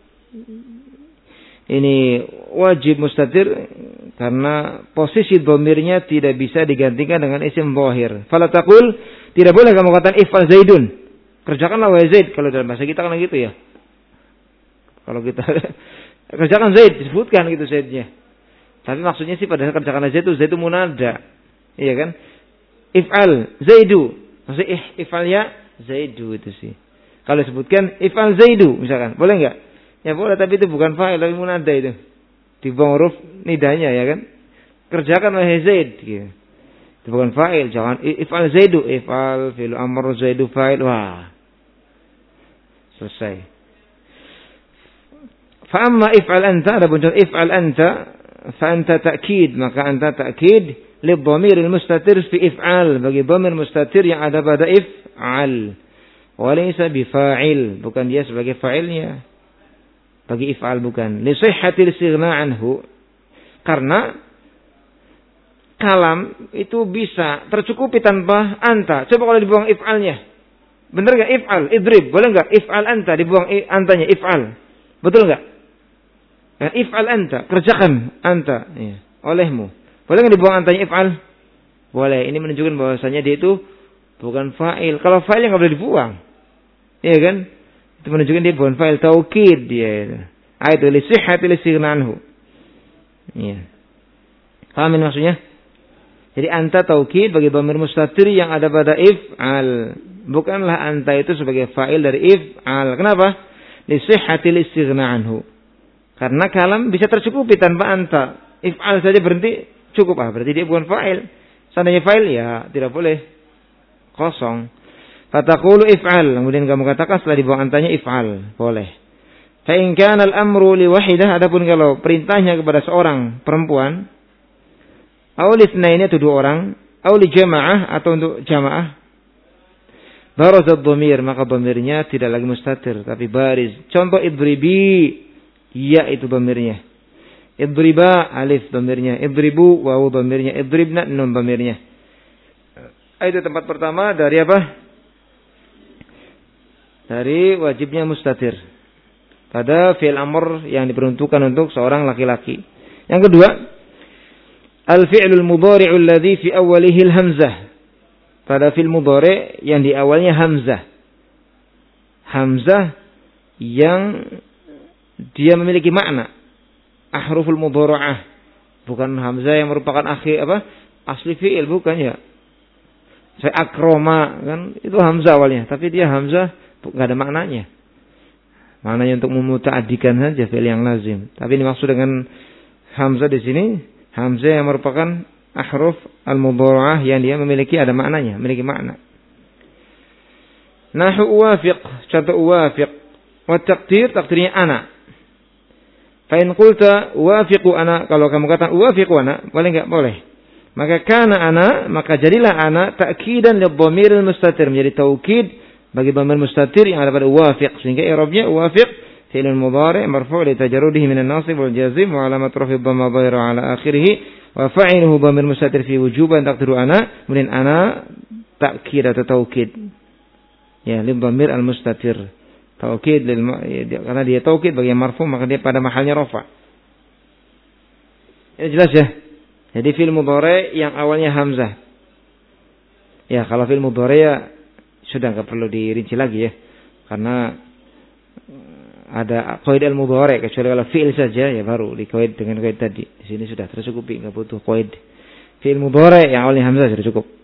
ini wajib mustatir karena posisi dhamirnya tidak bisa digantikan dengan isim dhahir. Fala taqul, tidak boleh kamu katakan if'al Zaidun. Kerjakanlah wahai Zaid, kalau dalam bahasa kita kan gitu ya. Kalau kita kerjakan Zaid disebutkan gitu Zaidnya. Tapi maksudnya sih pada kerjakan Zaid itu munada. Iya kan? If'al Zaidu. Maksudnya if'al ya Zaidu itu sih. Kalau disebutkan if'al Zaidu misalkan, boleh enggak? Ya boleh, tapi itu bukan fa'il, tapi munada itu. Dibuang huruf nidanya ya kan? Kerjakan wahai Zaid gitu. Itu bukan fa'il, jangan if'al Zaidu, if'al fi'il amr Zaidu fa'il. Wah. Selesai. Fa amma if'al anta, adapun if'al anta fa anta ta'kid, maka anta ta'kid li dhamir al-mustatir fi if'al, bagi dhamir mustatir yang ada pada if'al. Wa laysa bi fa'il, bukan dia sebagai fa'ilnya. Bagi if'al bukan. Li sihhatil istighna anhu. Karena kalam itu bisa tercukupi tanpa anta. Coba kalau dibuang if'alnya. Benar enggak if'al? Idrib, boleh enggak? If'al anta dibuang antanya if'al. Betul enggak? Ya, if'al anta, kerjakan anta, ya, olehmu. Boleh enggak dibuang antanya if'al? Boleh. Ini menunjukkan bahwasanya dia itu bukan fa'il. Kalau fa'il enggak boleh dibuang. Iya kan? Itu menunjukkan dia bukan fa'il taukid dia. Itu li sihhati al-istighna anhu. Iya. Paham ini maksudnya? Jadi anta taukid bagi dhamir mustatir yang ada pada if'al. Bukanlah anta itu sebagai fa'il dari if'al. Kenapa? Li sihhati al-istighna anhu. Karena kalam bisa tercukupi tanpa anta. If'al saja berhenti cukup. Berarti dia bukan fa'il. Seandainya fa'il ya tidak boleh. Kosong. Fataqulu if'al. Kemudian kamu katakan setelah dibuang antanya if'al. Boleh. Fa in kana al-amru li wahidah, adapun kalau perintahnya kepada seorang perempuan, aw li itsnaini atau dua orang, aw li jamaah atau untuk jamaah, barazad dhamir, maka dhamirnya tidak lagi mustatir tapi bariz. Contoh idribi, ya itu dhamirnya. Idriba alif dhamirnya, idribu wawu dhamirnya, idribna nun dhamirnya. Itu tempat pertama dari apa? Dari wajibnya mustatir pada fi'il amr yang diperuntukkan untuk seorang laki-laki. Yang kedua, al-fi'lul mudhari'u alladhi fi awwalihi al-hamzah. Pada fi'il mudhari' yang di awalnya hamzah. Hamzah yang dia memiliki makna. Ahruful mudhara'ah. Bukan hamzah yang merupakan asli fi'il, bukan ya. Saya akroma kan itu hamzah awalnya, tapi dia hamzah enggak ada maknanya. Maknanya untuk memuta'addikan saja fi'il yang lazim. Tapi ini maksud dengan hamzah di sini, hamzah yang merupakan ahruf al-mudhara'ah yang dia memiliki ada maknanya, memiliki makna. Nahu uwafiq, contoh uwafiq. Wa taqdir, takdirnya ana. Fa in qulta uwafiqu ana, kalau kamu katakan uwafiqu ana, boleh enggak? Boleh. Maka kana ana, maka jadilah ana ta'kidan lidh-dhamir al-mustatir, menjadi taukid bagi dhamir mustatir yang ada pada uwafiq, sehingga i'rabnya uwafiq fi'il mudhari' marfu' li tajarrudihi min an-nasib wal jazim wa alamat rafi dhamma dhahira ala akhirih wa fa'iluhu dhamir mustatir fi wujuban taqdiru ana, kemudian ana ta'kid atau taukid ya lil dhamir al-mustatir, taukid karena dia taukid bagi yang marfu' maka dia pada mahalnya rafa. Ini jelas ya. Jadi fi'il mudhari' yang awalnya hamzah. Ya, kalau fi'il mudhari' ya sudah enggak perlu dirinci lagi ya. Karena ada qaid al-mudhari', kecuali kalau fi'il saja ya baru dikaid dengan qaid tadi. Di sini sudah tercukupi, enggak butuh qaid. Fi'il mudhari' yang awalnya hamzah sudah cukup.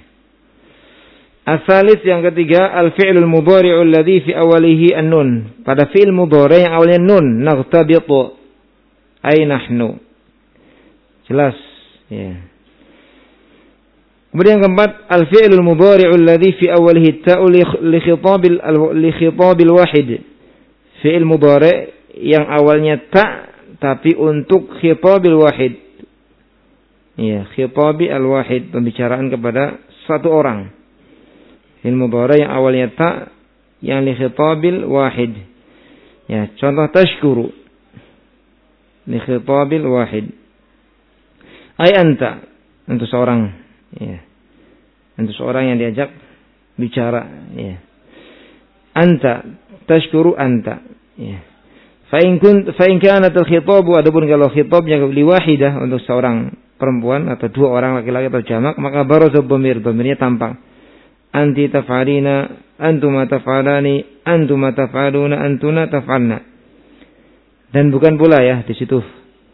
As-salis yang ketiga, al-fi'lul mudhari'u alladhi fi awwalihi an-nun. Pada fi'il mudhari' yang awalnya nun, naghtabitu ay nahnu. Jelas ya. Kemudian yang keempat, al-fi'lul mudhari'u alladhi fi awwalihi ta'u li khitabil wahid. Fi'il mudhari' yang awalnya ta tapi untuk khitabil wahid. Ya, khitabi al-wahid, pembicaraan kepada satu orang. Fi'il mudhari' yang awalnya ta yang li khitabil wahid. Ya, contoh tashkuru. Li khitabil wahid. Ai anta, untuk seorang. Ya. Untuk seorang yang diajak bicara, ya. Anta tashkuru anta, ya. Fa in kanat al-khitab, adapun kalau khitabnya li wahidah untuk seorang perempuan atau dua orang laki-laki atau jamak, maka barazad dhamir, dhamirnya tampang. Anti taf'alina, antuma taf'alani, antuma taf'aluna, antuna taf'alna. Dan bukan pula ya di situ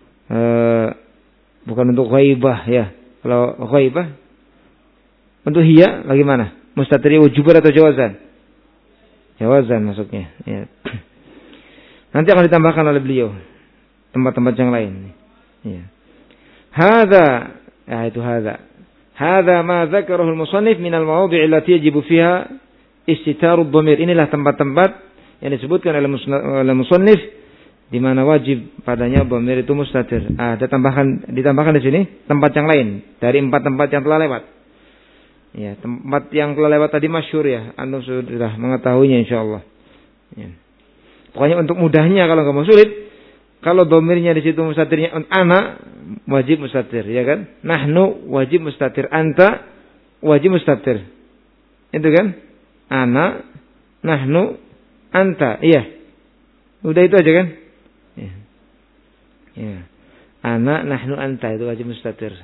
bukan untuk ghaibah ya. Kalau ghaibah untuk hiya bagaimana? Mustatir wujuban atau jawazan? Jawazan maksudnya. Ya. Nanti akan ditambahkan oleh beliau tempat-tempat yang lain. Ya. Hadza, itu hadza. Hadza ma dzakarahu al-musannif min al-mawadhi' allati yajibu fiha istitaru ad-dhamir. Inilah tempat-tempat yang disebutkan oleh musannif di mana wajib padanya dhamir itu mustatir. Ditambahkan di sini tempat yang lain dari 4 tempat yang telah lewat. Ya, tempat yang telah lewat tadi masyhur ya, antum sudah mengetahuinya insyaallah. Ya. Pokoknya untuk mudahnya kalau enggak mau sulit, kalau dhamirnya di situ mustatirnya ana wajib mustatir, ya kan? Nahnu wajib mustatir, anta wajib mustatir. Itu kan? Ana, nahnu, anta. Iya. Udah itu aja kan? Ya. Ya. Ana, nahnu, anta itu wajib mustatir.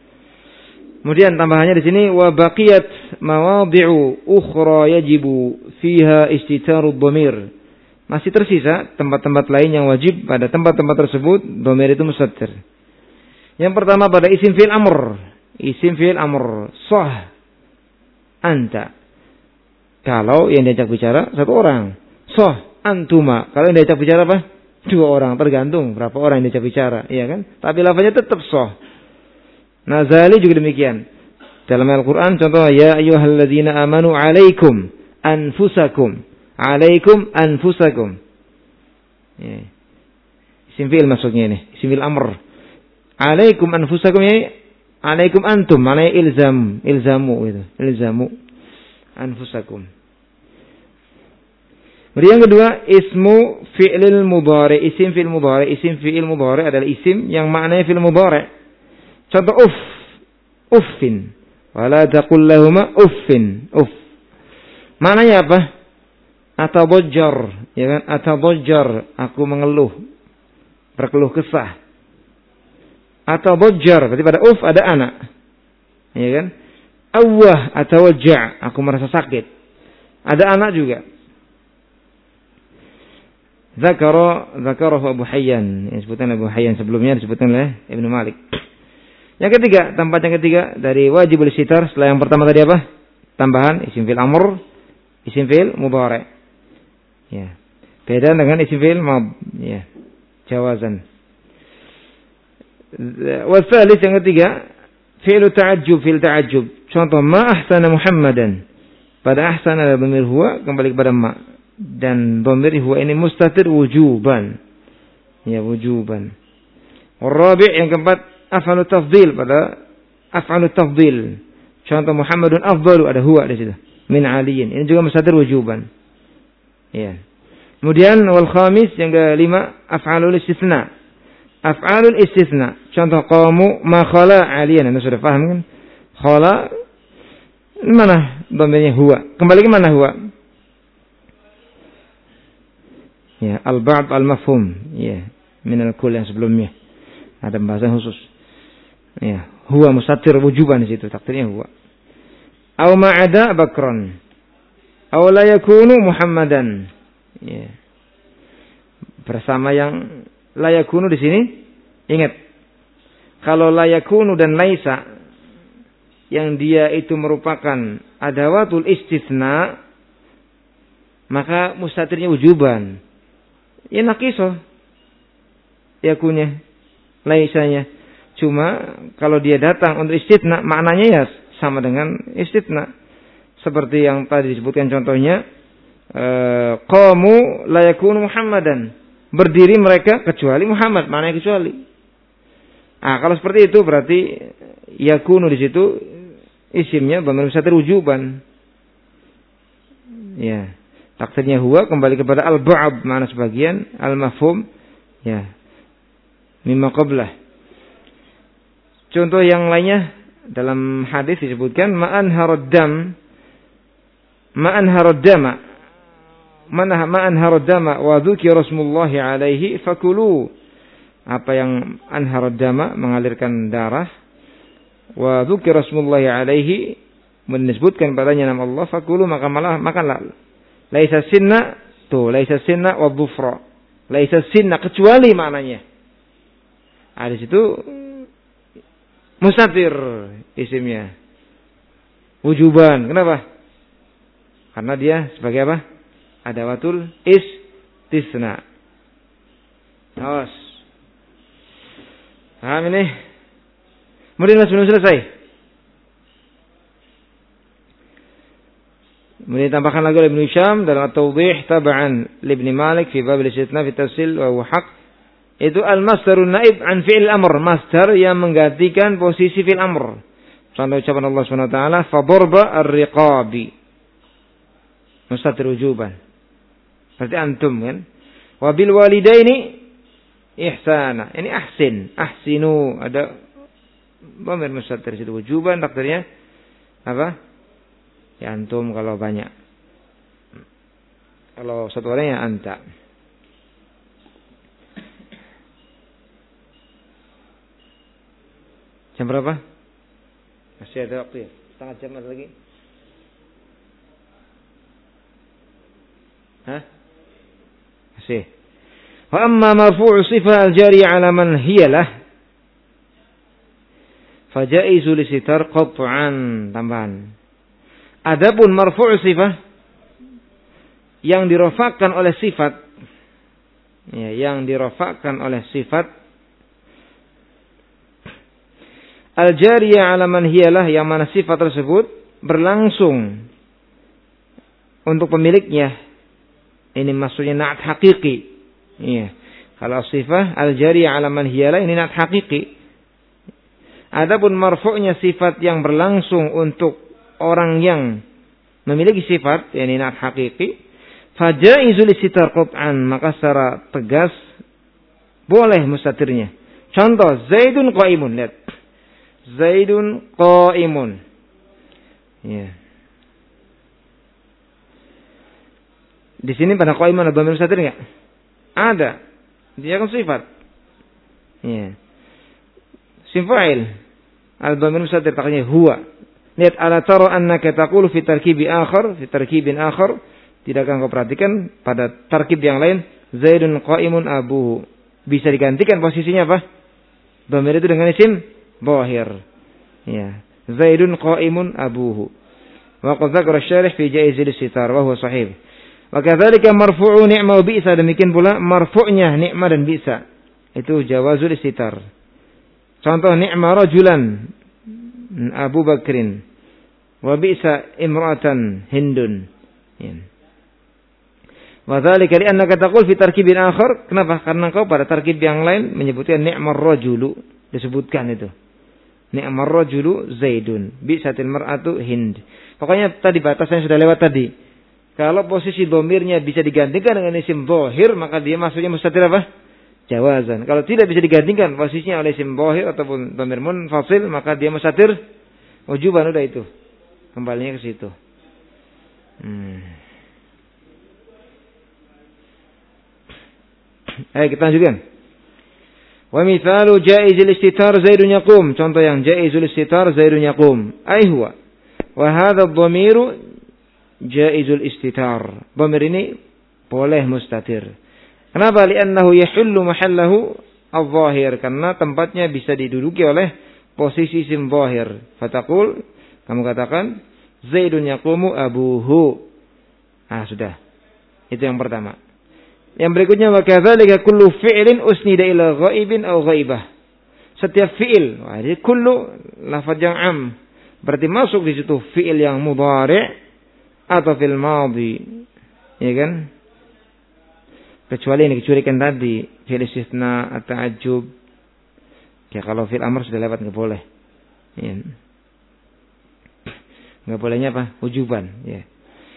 Kemudian tambahannya di sini wa baqiyat mawadhi'u ukhra yajibu fiha istitarud dhamir. Masih tersisa tempat-tempat lain yang wajib pada tempat-tempat tersebut dhamir itu mustatir. Yang pertama pada isim fi'il amr. Isim fi'il amr sah anta. Kalau yang diajak bicara satu orang. Sah antuma. Kalau yang diajak bicara apa? Dua orang, tergantung berapa orang yang diajak bicara, iya kan? Tapi lafaznya tetap sah. Nazali juga demikian. Dalam Al-Qur'an contoh ya ayyuhalladzina amanu 'alaikum anfusakum. 'Alaikum anfusakum. Ya. Isim fi'il maksudnya ini, isim fi'il amr. 'Alaikum anfusakum ya, 'alaikum antum, maknanya ilzamu gitu. Ilzamu anfusakum. Kemudian yang kedua, ismu fi'lil mudhari, isim fi'il mudhari. Isim fi'il mudhari adalah isim yang maknanya fi'il mudhari. Contoh uffin. Wala taqul lahuma uffin. Maknanya apa? Atadajjar, ya kan? Atadajjar, aku mengeluh, berkeluh kesah. Atadajjar, berarti pada ada anak. Ya kan? Awwah atawajja', aku merasa sakit. Ada anak juga. Zakarahu Abu Hayyan. Yang disebutkan Abu Hayyan sebelumnya disebutkan oleh Ibnu Malik. Yang ketiga, tempat yang ketiga dari wajibul istitar setelah yang pertama tadi apa? Tambahan isim fi'il amr, isim fi'il mudhari. Ya. Beda dengan isim fi'il mad, ya. Jawazan. Wasalis yang ketiga, fi'lu ta'ajjub, fi'il ta'ajjub. Contoh ma ahsana Muhammadan. Pada ahsana ada dhamir huwa kembali kepada ma. Dan dhamir huwa ini mustatir wujuban. Ya, wujuban. Warabi' yang keempat af'alu tafdhil, pada af'alu tafdhil. Contoh Muhammadun afdalu, ada huwa di situ. Min aliyin. Ini juga mustatir wujuban. Ya. Kemudian wal khamis yang kelima af'alul istitsna. Af'alul istitsna. Contoh qamu ma khala aliyan. Anda sudah paham kan? Khala mana dhamirnya huwa? Kembali ke mana huwa? Ya, al-ba'd al-mafhum. Ya, min al-kull yang sebelumnya. Ada pembahasan khusus. Ya, huwa mustatir wujuban di situ, takdirnya huwa. Aw ma'ada bakran. Aw la yakunu Muhammadan. Ya. Bersama yang la yakunu di sini, ingat. Kalau la yakunu dan laisa yang dia itu merupakan adawatul istitsna, maka mustatirnya wujuban. Ya naqisoh yakunya, laisanya. Cuma kalau dia datang untuk istitsna, maknanya ya sama dengan istitsna. Seperti yang tadi disebutkan contohnya, qamu la yakunu Muhammadan. Berdiri mereka kecuali Muhammad, maknanya kecuali. Ah, kalau seperti itu berarti yakunu di situ isimnya dhamir mustatir wujuban. Ya. Takdirnya huwa kembali kepada al-ba'd, makna sebagian, al-mafhum, ya, mimma qablah. Contoh yang lainnya dalam hadis disebutkan ma'an haraddam wa dzukira rasmullahi alaihi fakulu. Apa yang anharaddama, mengalirkan darah, wa dzukira rasmullahi alaihi, menyebutkan padanya nama Allah, fakulu, maka makanlah. Laisa sinna wa dhufra. Laisa sinna, kecuali maknanya. Di situ mustatir isimnya. Wujuban. Kenapa? Karena dia sebagai apa? Adawatul istisna. Awas. Paham ini? Kemudian sebelum selesai. Kemudian tambahkan lagi oleh Ibnu Hisham dalam At-Tawdih tab'an li Ibnu Malik fi bab al-istithna fi tafsil wa huwa haq. Itu al-masdarun naib an fi'il amr, masdar yang menggantikan posisi fi'il amr. Contoh ucapan Allah Subhanahu wa taala fa darba ar-riqabi. Mustatir wujuban. Berarti antum kan? Wa bil walidaini ihsana. Ini ahsin, ahsinu, ada dhamir mustatir situ wujuban, takdirnya apa? Ya antum kalau banyak. Kalau satu orang ya anta. Jam berapa? Masih ada waktu ya? Setengah jam lagi. Masih. Wa amma marfu'u sifah al-jariyah 'ala man hiya lah fajaizu lisitar qat'an, tambahan. Adapun marfu'u sifah yang dirofakkan oleh sifat, ya, yang dirofakkan oleh sifat al-jariyah 'ala man hiya lah, yang mana sifat tersebut berlangsung untuk pemiliknya. Ini maksudnya na'at hakiki. Iya. Kalau sifat al-jariyah 'ala man hiya lah, ini na'at hakiki. Adapun marfu'nya sifat yang berlangsung untuk orang yang memiliki sifat, yakni na'at hakiki, fajaizul istitar qat'an, maka secara tegas boleh mustatirnya. Contoh, Zaidun qa'imun. Lihat. Zaidun qa'imun. Ya. Di sini pada qa'imun ada dhamir mustatir enggak? Ada. Dia kan sifat. Ya. Sim fa'il. Al-dhamir mustatir taknya huwa. Lihat, ala tara annaka taqulu fi tarkibi akhar, fi tarkibin akhar. Tidakkah engkau perhatikan pada tarkib yang lain, Zaidun qa'imun abuhu. Bisa digantikan posisinya apa? Dhamir itu dengan isim dhahir. Ya. Zaidun qa'imun abuhu. Wa qad dzakara asy-syarih fi jaizil sitar wa huwa sahih. Wa kadzalika marfu'u ni'ma wa bi'sa, demikian pula marfu'nya ni'ma dan bi'sa. Itu jawazul istitar. Contoh, ni'ma rajulan Abu Bakrin wa bi'sa imra'atan Hindun. Ya. Wa dzalika li'annaka taqul fi tarkibin akhar. Kenapa? Karena kau pada tarkib yang lain menyebutkan ni'mar rajulu, disebutkan itu. Ni'mar rajulu Zaidun, bi'satil mar'atu Hind. Pokoknya tadi batasannya sudah lewat tadi. Kalau posisi dhamirnya bisa digantikan dengan isim dhahir, maka dia maksudnya mustatir apa? Jawazan. Kalau tidak bisa digantikan posisinya oleh isim dhahir ataupun dhamir munfasil, maka dia mustatir wujuban. Udah itu. Kembalinya ke situ. Ayo kita lanjutkan. Wa mithalu jaizul istitar Zaidun yaqum. Contoh yang jaizul istitar Zaidun yaqum. Ai huwa. Wa hadha ad-dhamiru jaizul istitar. Dhamir ini boleh mustatir. Kenapa? Li'annahu yahullu mahallahu adh-dhahir. Karena tempatnya bisa diduduki oleh posisi isim dhahir. Fataqul, kamu katakan Zaidun yaqumu abuhu. Sudah. Itu yang pertama. Yang berikutnya, wa kadzalika kullu fi'lin usnida ila ghaibin aw ghaibah. Setiap fi'il, ini kullu lafaz yang am. Berarti masuk di situ fi'il yang mudhari' atau fi'il madhi. Ya kan? Kecuali yang dikecualikan tadi, fi'il istisna atau ta'ajjub. Ya kalau fi'il amr sudah lewat, enggak boleh. Ya. Enggak bolehnya apa? Wujuban, ya.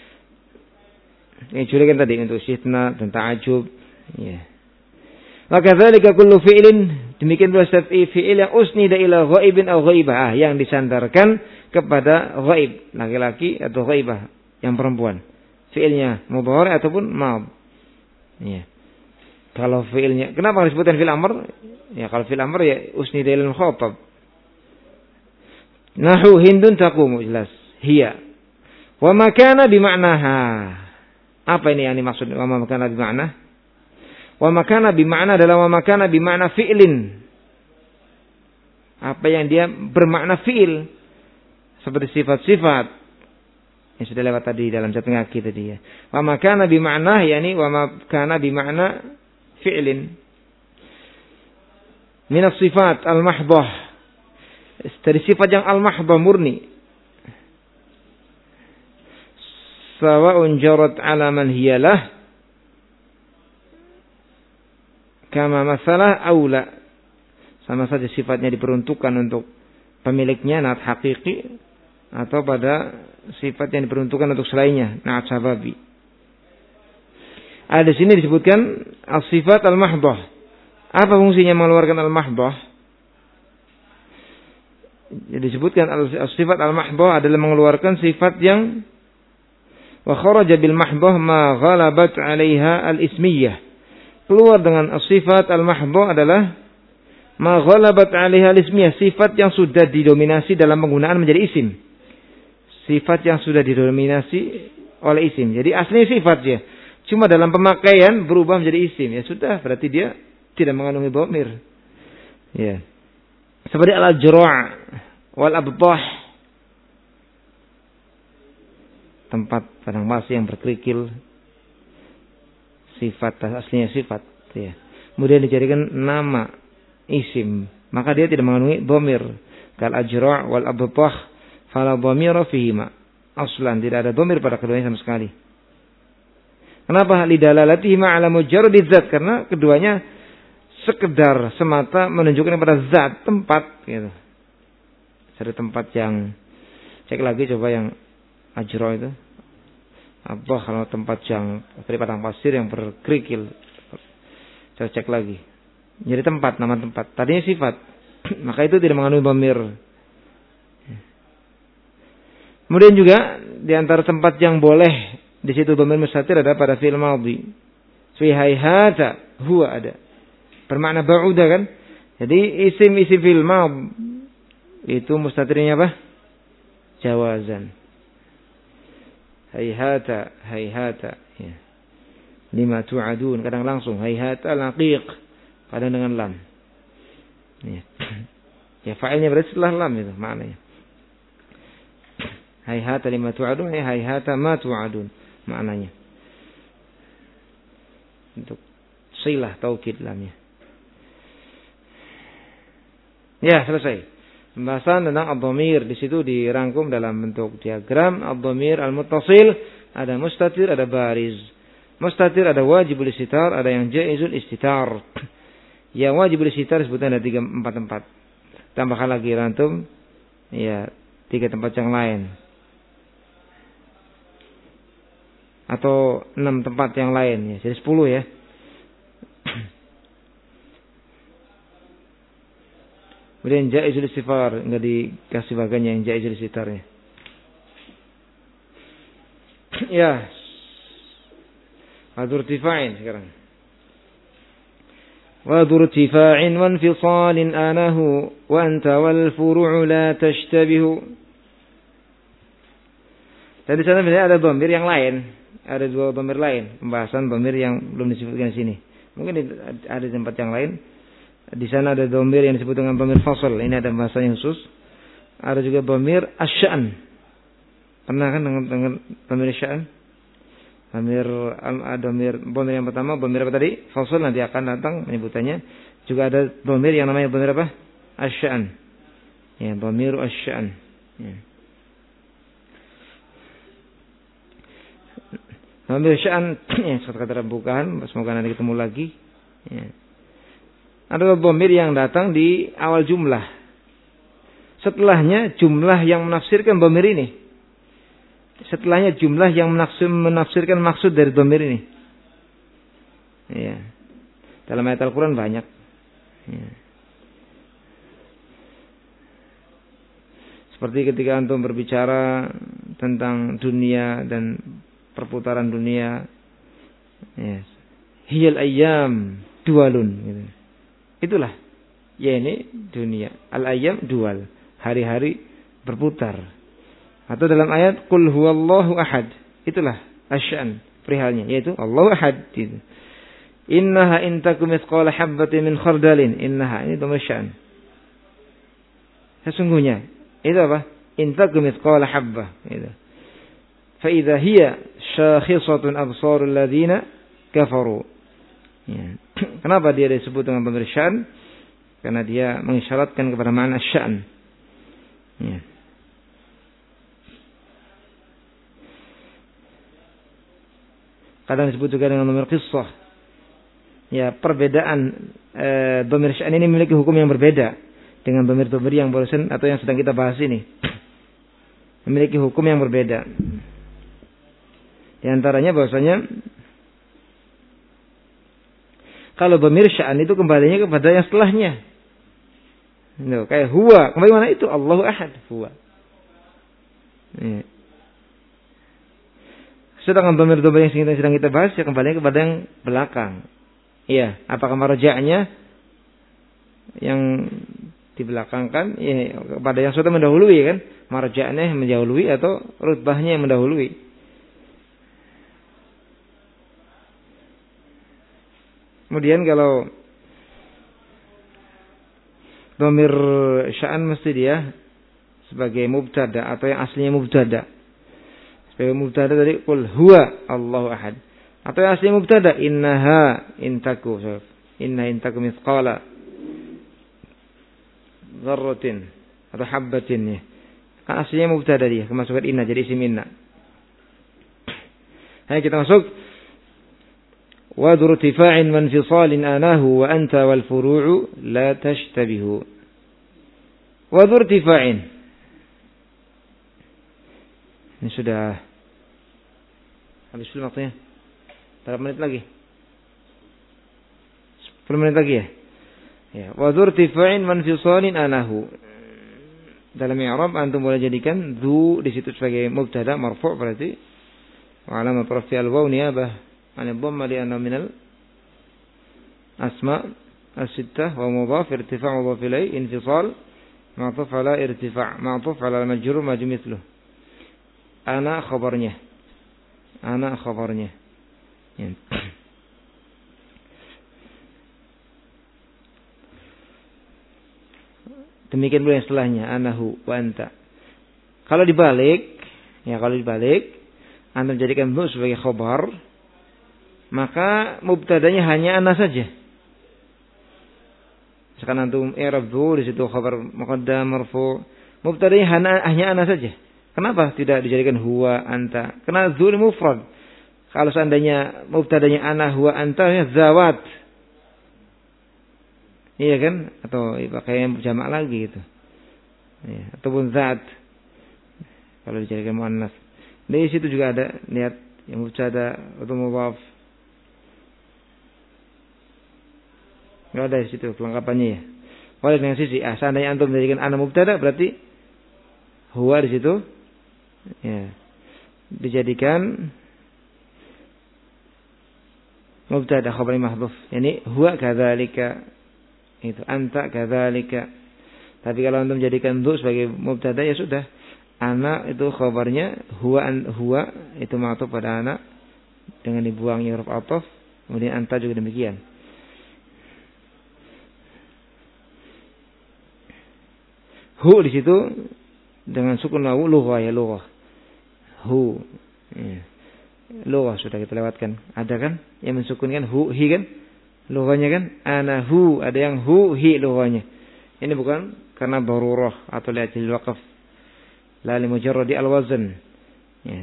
Yang dikecualikan tadi untuk istisna dan ta'ajjub. Ya. Wa kadzalika kullu fi'lin, demikian pula setiap fi'il yang usnida ila ghaibin aw ghaibah, yang disandarkan kepada ghaib, laki-laki atau ghaibah, yang perempuan. Fi'ilnya mudhari' ataupun madh. Ya. Kalau fi'ilnya, kenapa disebutkan fi'il amr? Ya kalau fi'il amr ya usnida ila al-khatab. Nahu Hindun taqumu, jelas. Hiya. Wa makana bima'naha. Apa ini yang dimaksud wa makana bima'na? Wa makana bima'na adalah wa makana bima'na fi'lin. Apa yang dia bermakna fi'il. Seperti sifat-sifat yang sudah lewat tadi dalam satu ngaki tadi ya. Wa makana bima'na, yakni wa makana bima'na fi'lin. Min as-sifat al-mahdhah. Dari sifat yang al-mahdhah, murni. Sawa'un jarat 'ala man hiyalah kama masalah aula. Sama saja sifatnya diperuntukkan untuk pemiliknya, na'at hakiki, atau pada sifat yang diperuntukkan untuk selainnya, na'at sababi. Di sini disebutkan as-sifat al-mahdhah. Apa fungsinya mengeluarkan al-mahdhah? Jadi disebutkan as-sifat al-mahdhah adalah mengeluarkan sifat yang wa kharaja bil mahdhah ma ghalabat 'alaiha al-ismiyah. Keluar dengan as-sifat al-mahdhah adalah ma ghalabat 'alaiha al-ismiyah, sifat yang sudah didominasi dalam penggunaan menjadi isim. Sifat yang sudah didominasi oleh isim. Jadi aslinya sifat ya. Cuma dalam pemakaian berubah menjadi isim. Ya sudah, berarti dia tidak mengandungi dhamir. Ya. Seperti al-ajra' wal abtah. Tempat padang pasir yang berkerikil. Sifat aslinya sifat. Ya. Kemudian dijadikan nama isim. Maka dia tidak mengandungi dhamir. Kal ajra' wal abtah fala dhamira fihima. Aslan tidak ada dhamir pada keduanya sama sekali. Kenapa? Lidalalatihi ma'ala mujarradiz zat, karena keduanya sekedar semata menunjukkan kepada zat, tempat gitu. Ada tempat yang cek lagi coba yang ajra itu. Apa kalau tempat yang dari padang pasir yang berkerikil. Coba cek lagi. Jadi tempat, nama tempat. Tadinya sifat. Maka itu tidak mengandung dhamir. Kemudian juga di antara tempat yang boleh di situ dhamir mustatir ada pada fi'il madhi. Fi hayhata huwa ada. Bermakna ba'uda kan? Jadi isim fi'il madhi itu mustatirnya apa? Jawazan. Hayhata ya. Lima tu'adun, kadang langsung hayhata laqiq, kadang dengan lam. Ya. Ya fa'ilnya berarti setelah lam itu maknanya. Hayhata lima tu'adun, hayhata ma tu'adun maknanya. Untuk silah taukid lamnya. Ya, selesai. Pembahasan tentang ad-dhamir di situ dirangkum dalam bentuk diagram. Ad-dhamir al-muttasil, ada mustatir, ada bariz. Mustatir ada wajibul istitar, ada yang jaizul istitar. Yang wajibul istitar sebutnya ada 4 tempat. Tambahkan lagi rantum, ya 3 tempat yang lain. Atau 6 tempat yang lain, ya jadi 10 ya. Kemudian jaizul istifar, enggak dikasih bagiannya yang jaizul istitarnya. Ya. Wadur tifa'in sekarang. Wadur tifa'in wa infisalin anahu wa anta wal furu'u la tashtabihu. Dan di sana ada dhamir yang lain, ada 2 dhamir lain, pembahasan dhamir yang belum disebutkan di sini. Mungkin ada di tempat yang lain. Di sana ada dhamir yang disebut dengan dhamir fasal. Ini ada bahasanya khusus. Ada juga dhamir asy-sya'n. Pernah kan dengan dhamir asy-sya'n? Dhamir yang pertama dhamir apa tadi? Fasal, nanti akan datang penyebutannya. Juga ada dhamir yang namanya dhamir apa? Asy-sya'n. Ya, dhamir asy-sya'n. Ya. Dhamir asy-sya'n ya, kata bukan, semoga nanti ketemu lagi. Ya. Ada dhamir yang datang di awal jumlah. Setelahnya jumlah yang menafsirkan dhamir ini. Setelahnya jumlah yang menafsirkan maksud dari dhamir ini. Ya. Dalam ayat Al-Quran banyak. Ya. Seperti ketika antum berbicara tentang dunia dan perputaran dunia. Ya. Hiyal ayyam dualun. Gitu. Itulah. Ya ini dunia. Al-ayyam dual. Hari-hari berputar. Atau dalam ayat Qul huwallahu ahad. Itulah asy-sya'n perihalnya. Yaitu Allahu ahad. Gitu. Innaha intakum mithqala habbatin min khardalin. Innaha. Ini dhamir sya'n. Sesungguhnya. Itu apa? Intakum mithqala habbah. Itu. Fa'idha hiya syakhisatun absarul ladhina kafaru. Ya. Kenapa dia disebut dengan dhamir sya'n? Karena dia mengisyaratkan kepada makna sya'n. Ya. Kadang disebut juga dengan dhamir qissah. Ya, perbedaan dhamir sya'n ini memiliki hukum yang berbeda dengan dhamir-dhamir yang barusan atau yang sedang kita bahas ini. Memiliki hukum yang berbeda. Di antaranya bahwasanya kalau dhamir sya'n itu kembalinya kepada yang setelahnya. No, kayak huwa, kembali mana itu? Allahu ahad, huwa. Ya. Sedangkan dhamir-dhamir yang sedang kita bahas ya kembali kepada yang belakang. Iya, apakah marja'nya yang dibelakangkan ya kepada yang sudah mendahului kan? Marja'nya yang mendahului atau rutbahnya yang mendahului. Kemudian kalau dhamir sya'an mesti dia sebagai mubtada atau yang aslinya mubtada. Sebagai mubtada tadi qul huwa Allahu ahad. Atau yang aslinya mubtada innaha intaku. Inna intaku mithqala dzarratin atau habbatin ya. Kan aslinya mubtada dia, kemasukan inna jadi isim inna. Ayo kita masuk wa dzurtifa'in wa infishalin anahu wa anta wal furu'u la tashtabihu. Wa dzurtifa'in. Ini sudah habis belum waktunya? Berapa menit lagi? 10 menit lagi ya? Ya, wa dzurtifa'in wa infishalin anahu. Dalam i'rab antum boleh jadikan dzu di situ sebagai mubtada marfu' berarti wa alamat rafi al-waw niyabah 'an ad-dhamma li anna min al-asma' as-sittah wa mudhaf irtifa' mudhaf ilayh infisal ma'tuf 'ala irtifa' ma'tuf 'ala al-majrur ma mithluh. Ana khabarnya. Ya. Demikian pula yang setelahnya anahu wa anta. Kalau dibalik, anda menjadikan dzu sebagai khabar, maka mubtadanya hanya ana saja. Sekarang antum i'rab dzu di situ khabar muqaddam marfu, mubtadanya hanya ana saja. Kenapa tidak dijadikan huwa anta? Karena dzu mufrad. Kalau seandainya mubtadanya ana huwa anta ya zawat. Iya kan? Atau pakai yang jamak lagi gitu. Ya, ataupun zat. Kalau dijadikan muannas. Di situ juga ada lihat yang mubtada atau mudhaf. Enggak ada di situ kelengkapannya ya. Oleh dengan sisi seandainya antum menjadikan ana mubtada berarti huwa di situ ya dijadikan mubtada khabar mahdhuf. Yani huwa kadzalika. Itu anta kadzalika. Tapi kalau antum menjadikan dzu sebagai mubtada ya sudah. Ana itu khabarnya, huwa itu ma'tuf pada ana dengan dibuangnya huruf ataf, kemudian anta juga demikian. Hu di situ dengan sukun wawu lughah ya lughah. Hu. Ya. Lughah sudah kita lewatkan. Ada kan yang mensukunkan hu hi kan? Lughahnya kan ana hu, ada yang hu hi lughahnya. Ini bukan karena darurah atau li'ajil waqf. La li mujarradi al-wazn. Ya.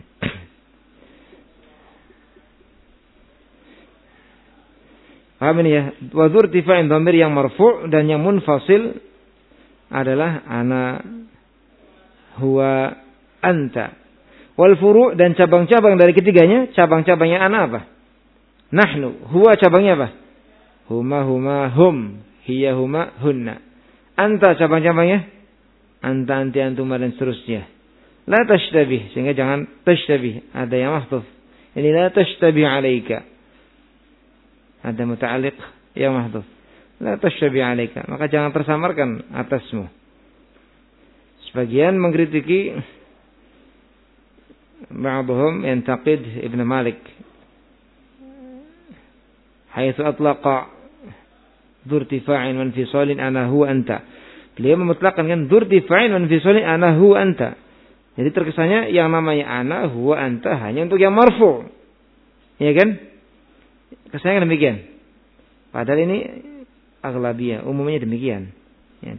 Paham ini ya? Wa dzurtifa'in dhamir yang marfu' dan yang munfasil adalah ana huwa anta. Wal furu' dan cabang-cabang dari ketiganya, cabang-cabangnya ana apa? Nahnu. Huwa cabangnya apa? Huma hum, hiya huma hunna. Anta cabang-cabangnya anta anti antuma dan seterusnya. La tashtabih, sehingga jangan tashtabih, ada yang mahdhuf. Ini la tashtabih alaika. Ada muta'alliq yang mahdhuf. La tashtabih alaika, maka jangan tersamarkan atasmu. Sebagian mengkritiki ba'dhum yantaqid Ibn Malik haitsu atlaqa dzurtifa'in wa infisalin ana huwa anta. Beliau memutlakkan kan dzurtifa'in wa infisalin ana huwa anta. Jadi terkesannya yang namanya ana huwa anta hanya untuk yang marfu. Ya kan? Kesannya demikian. Padahal ini aghlabiyah, umumnya demikian. Ya.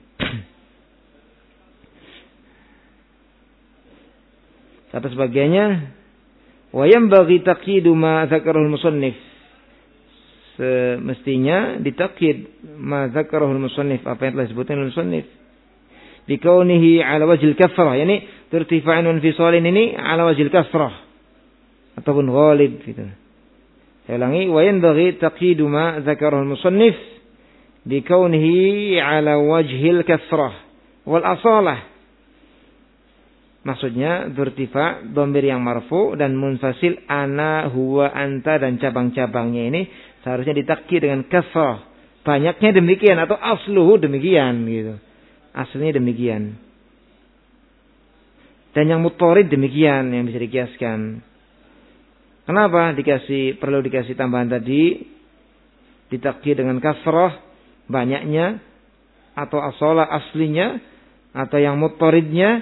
Kata sebagiannya wa yanbaghi taqyidu ma dzakarahu al-musannif. Semestinya ditakkid ma dzakarahu al-musannif, apa yang telah disebutkan oleh musannif. Bi kaunihi ala wajhil kasrah, yani irtifa'in wa infisalin ini ala wajhil kasrah ataupun ghalib gitu. Saya ulangi, wa yanbaghi taqyidu ma dzakarahu al-musannif bi kaunihi ala wajhil kasrah wal asalah. Maksudnya dzurtifa dhamir yang marfu dan munfasil ana huwa anta dan cabang-cabangnya ini seharusnya ditakkid dengan kasrah. Banyaknya demikian atau asluhu demikian gitu. Aslinya demikian. Dan yang mutarid demikian yang bisa dikiaskan. Kenapa perlu dikasih tambahan tadi? ditakdir dengan kasrah banyaknya, atau asalah aslinya, atau yang mutaridnya,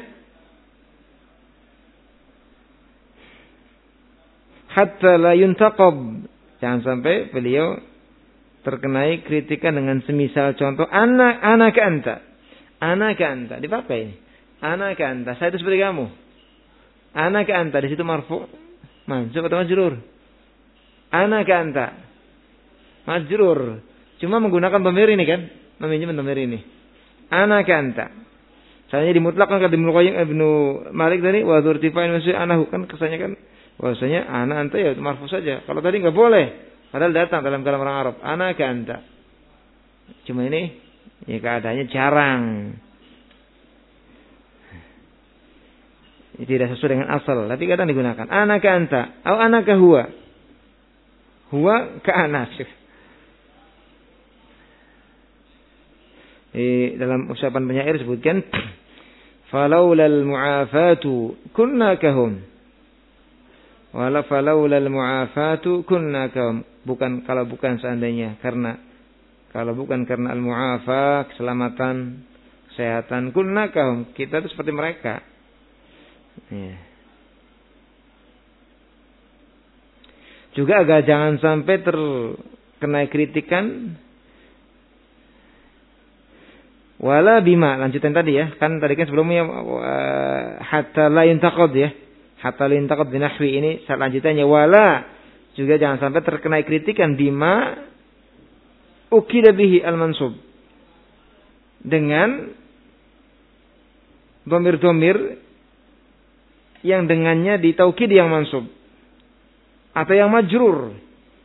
hatta la yuntaqab, jangan sampai beliau terkenai kritikan dengan semisal contoh anaka anta dipakai, anaka anta, saya itu seperti kamu, anaka anta di situ marfu mansub atau majrur, anaka anta majrur, cuma menggunakan dhamir ini kan, meminjam dhamir ini, anaka anta. Soalnya dimutlakkan kata Ibnu Malik tadi, wa dzurtifa'in masih anahu, kan kesannya kan bahwasanya ana anta ya marfu saja. Kalau tadi enggak boleh, padahal datang dalam kalam orang Arab, anaka anta. Cuma ini ya keadaannya jarang. Tidak sesuai dengan asal, tapi kadang digunakan anaka anta atau anaka huwa. Huwa ka anak. Dalam ucapan penyair sebutkan falaulal mu'afatu kunna kahum, wala falaulal mu'afatu kunna kahum, kalau bukan seandainya kalau bukan karena al mu'afa, keselamatan, kesehatan, kunna kahum, kita itu seperti mereka. Ya. Juga agar jangan sampai terkena kritikan wala bima, lanjutan tadi ya, kan tadi kan sebelumnya hatta la yuntaqad ya, hatta la yuntaqad binahwi, ini lanjutannya wala, juga jangan sampai terkena kritikan bima ukida bihi al-mansub, dengan dhamir-dhamir yang dengannya ditaukid yang mansub atau yang majrur,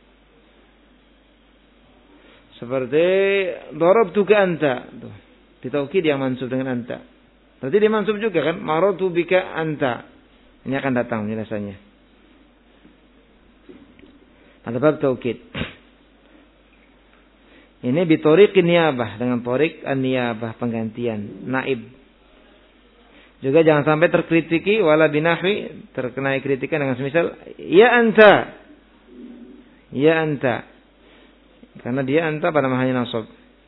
seperti darabtuka anta, tuh ditaukid yang mansub dengan anta. Berarti dia mansub juga kan? Maratu bika anta. Ini akan datang penjelasannya. Ada bab taukid. Ini bitariqin niyabah, dengan tariq an-niyabah, penggantian naib. Juga jangan sampai terkritiki wala binahwi, terkena kritikan dengan semisal ya anta. Ya anta. Karena dia anta pada mahallnya nasab.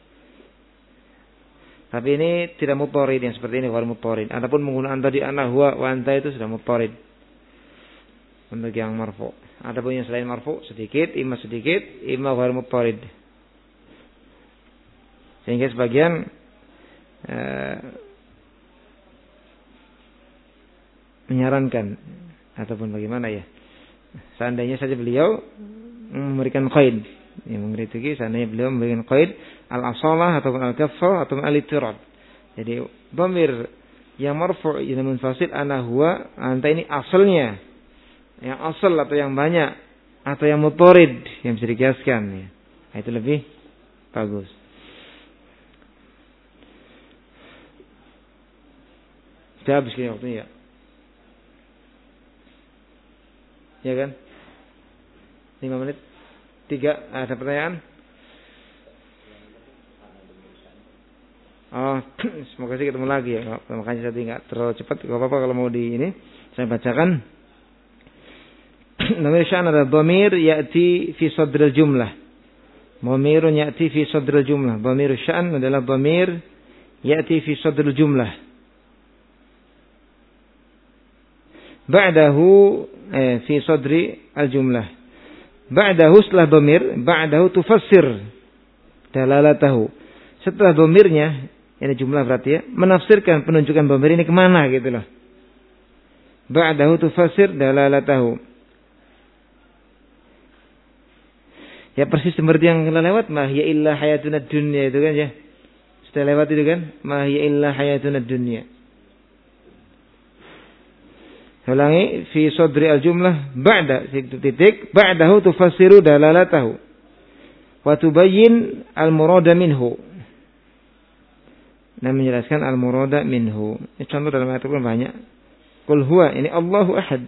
Tapi ini tidak mutarid, yang seperti ini bukan mutarid. Adapun menggunakan tadi ana huwa wa anta itu sudah mutarid untuk yang marfu. Adapun yang selain marfu sedikit, imma ghair mutarid. Sehingga sebagian menyarankan ataupun bagaimana ya, seandainya saja beliau memberikan qaid, yang mengkritiki seandainya beliau memberikan qaid al-asalah ataupun al-kaffah atau al-ittirad. Jadi dhamir yang marfu' yang munfasil ana huwa anta ini asalnya yang asal atau yang banyak atau yang mutarid yang bisa dikiaskan ya. Nah, itu lebih bagus. Sudah habis kini waktunya ya. Ya kan? 5 menit. 3, ada pertanyaan? Oh, semoga sih ketemu lagi ya. Makanya saya tidak terlalu cepat. Gak apa-apa kalau mau di ini. Saya bacakan. Dhamir sya'an adalah dhamir ya'ti fi sadril jumlah. Dhamirun ya'ti fi sadril jumlah. Dhamir sya'an adalah dhamir ya'ti fi sadril jumlah. Ba'dahu fi sadri al-jumlah. Ba'dahu setelah dhamir, ba'dahu tufassir dalalatahu. Setelah dhamirnya, ini jumlah berarti ya, menafsirkan penunjukan dhamir ini kemana gitu loh. Ba'dahu tufassir dalalatahu. Ya persis seperti yang telah lewat, ma hiya illa hayatuna dunya itu kan ya. Sudah lewat itu kan, ma hiya illa hayatuna dunya. Ulangi, fi sadri al-jumlah ba'da titik ba'dahu tufassiru dalalatahu wa tubayyin al-murada minhu. Dan menjelaskan al-murada minhu. Ini contoh dalam ayat Al-Qur'an banyak. Qul huwa, ini Allahu ahad.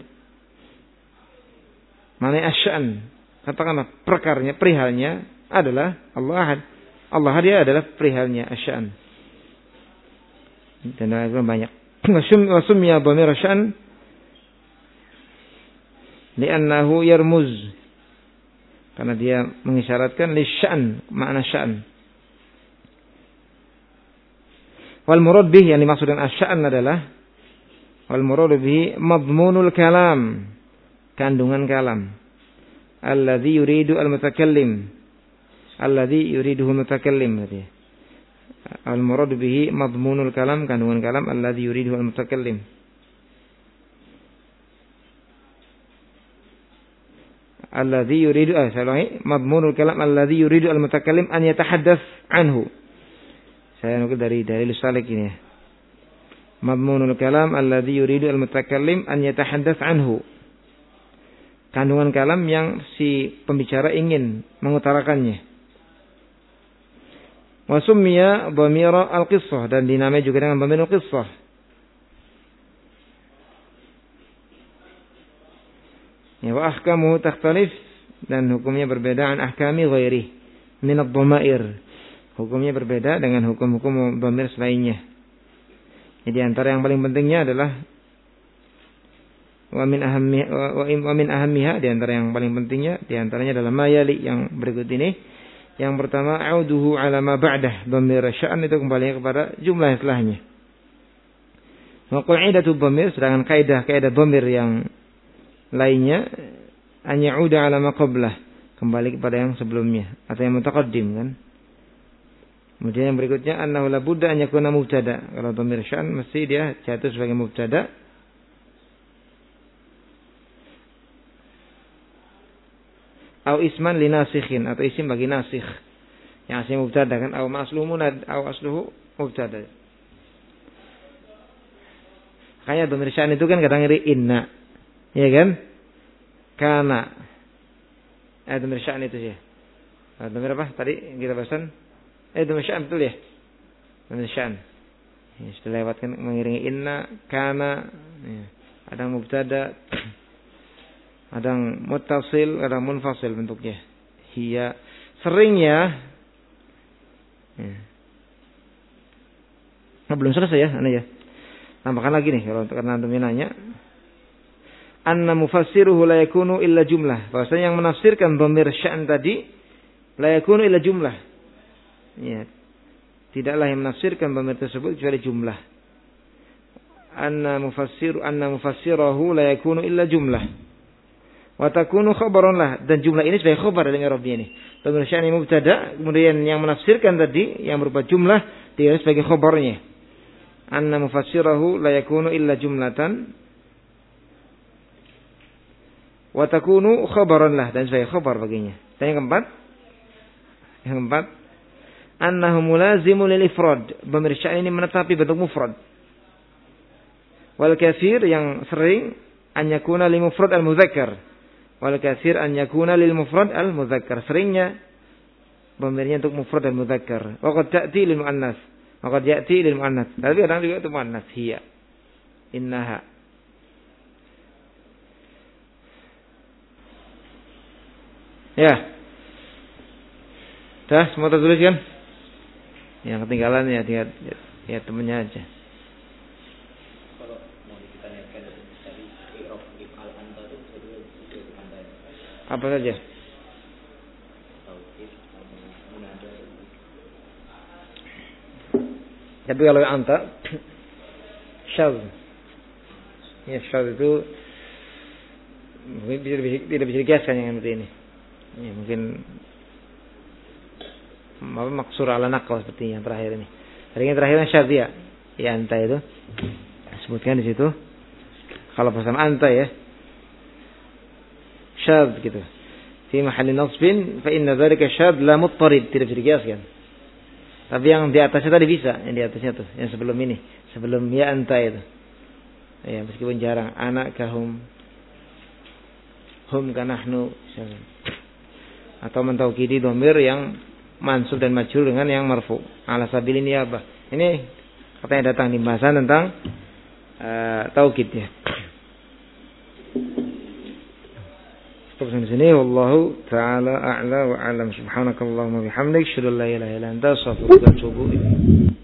Mana asyan? Katakanlah perkaranya, perihalnya adalah Allah ahad. Allah dia adalah perihalnya, asyan. Dan dalam ayat Al-Qur'an banyak. Wa summiya dhamir asyan li'annahu yarmuz karena dia mengisyaratkan lisyan, makna syan. Wal murad bih, yang dimaksud dengan asyan adalah wal murad bih madmunul kalam, kandungan kalam. Alladzi yuridu al-mutakallim, alladzi yuriduhu al-mutakallim. Al murad bihi madmunul kalam, kandungan kalam, alladzi yuriduhu al-mutakallim. Alladzi yuridu madmunul kalam alladzi yuridu al-mutakallim an yatahaddats anhu. Saya nukil dari Salik ini ya. Madmunul kalam alladzi yuridu al-mutakallim an yatahaddats anhu. Kandungan kalam yang si pembicara ingin mengutarakannya. Wa summiya dhamira al-qissah, dan dinamai juga dengan dhamir al-qissah. Ya, wa ahkamuhu takhtalif, dan hukumnya berbeda an ahkami ghairi min ad-dhamair. Hukumnya berbeda dengan hukum-hukum dhamir selainnya. Jadi antara yang paling pentingnya adalah wa min ahammiha, di antara yang paling pentingnya di antaranya adalah mayali yang berikut ini. Yang pertama, auduhu ala ma ba'dah, dhamir sya'an itu kembali kepada jumlah setelahnya. Wa qa'idatu dhamir, sedangkan kaidah dhamir yang lainnya an ya'uda ala ma qablah, kembali kepada yang sebelumnya atau yang mutaqaddim kan. Kemudian yang berikutnya annahu la budda an yakuna mubtada. Kalau dhamir sya'an mesti dia jatuh sebagai mubtada. Au isman li nasikhin, atau isim bagi nasikh. Yang asli mubtada kan, au asluhu munad, au asluhu mubtada. Makanya dhamir sya'an itu kan kadang ngiri inna. Ya kan? Kana. Dhamir sya'an itu sih. Dhamir apa? Tadi kita bahasan. Dhamir sya'an betul ya? Dhamir sya'an. Ya, sudah lewat kan mengiringi inna, kana. Ya. Ada mubtada. Ada muttasil, ada munfasil bentuknya. Hiya. Seringnya. Ya. Nah, belum selesai ya, ya. Tambahkan lagi nih kalau karena antum nanya. Anna mufassiruhu la yakunu illa jumlah. Bahwasanya yang menafsirkan dhamir sya'an tadi la yakunu illa jumlah. Ya. Tidaklah yang menafsirkan dhamir tersebut kecuali jumlah. Anna mufassirahu la yakunu illa jumlah. Wa takunu khabaran lah, dan jumlah ini sebagai khabar dengan Rabbnya ini. Dhamir sya'an mubtada, kemudian yang menafsirkan tadi yang berupa jumlah dia sebagai khabarnya. Anna mufassirahu la yakunu illa jumlatan. Wa takunu khabaran lah, dan sebagai khabar baginya. Dan yang keempat, annahu mulazimun lil ifrad. Dhamir sya'an ini menetapi bentuk mufrad. Wal katsir, yang sering an yakuna lil mufrad al mudzakkar. Wal katsir an yakuna lil mufrad al mudzakkar. Seringnya dhamirnya untuk mufrad dan mudzakkar. Wa qad ta'ti lil muannas. Wa qad ya'ti lil muannas. Tapi kadang juga itu muannas, hiya. Innaha. Ya. Dah semua tertulis kan? Yang ketinggalan ya lihat temennya aja. Kalau mau kita niatkan dari i'rab if'al anta itu anta. Apa saja? Tapi kalau anta syadz. Ya, syadz itu mungkin tidak bisa dikiaskan yang seperti ini. Ya, mungkin maksur ala naqal seperti yang terakhir ini. Yang terakhirnya syadz ya anta itu. Sebutkan di situ. Kalau pesan anta ya. Syadz gitu. Fi mahalli nasbin fa inna dzalika syadz la muttarid, tidak bisa dikiaskan. Tapi yang di atasnya tadi bisa, yang di atasnya tuh, yang sebelum ini, sebelum ya anta itu. Ya, meskipun jarang anak kahum kanahnu atau mentaukidi dhamir yang mansub dan majrur dengan yang marfu ala sabilin niyabah. Ini katanya datang di bahasan tentang taukid ya. Stop sampai sini. Wallahu ta'ala a'la wa a'lam. Subhanakallahumma bihamdik. Asyhadu an la ilaha illa anta astaghfiruka wa atubu ilaik.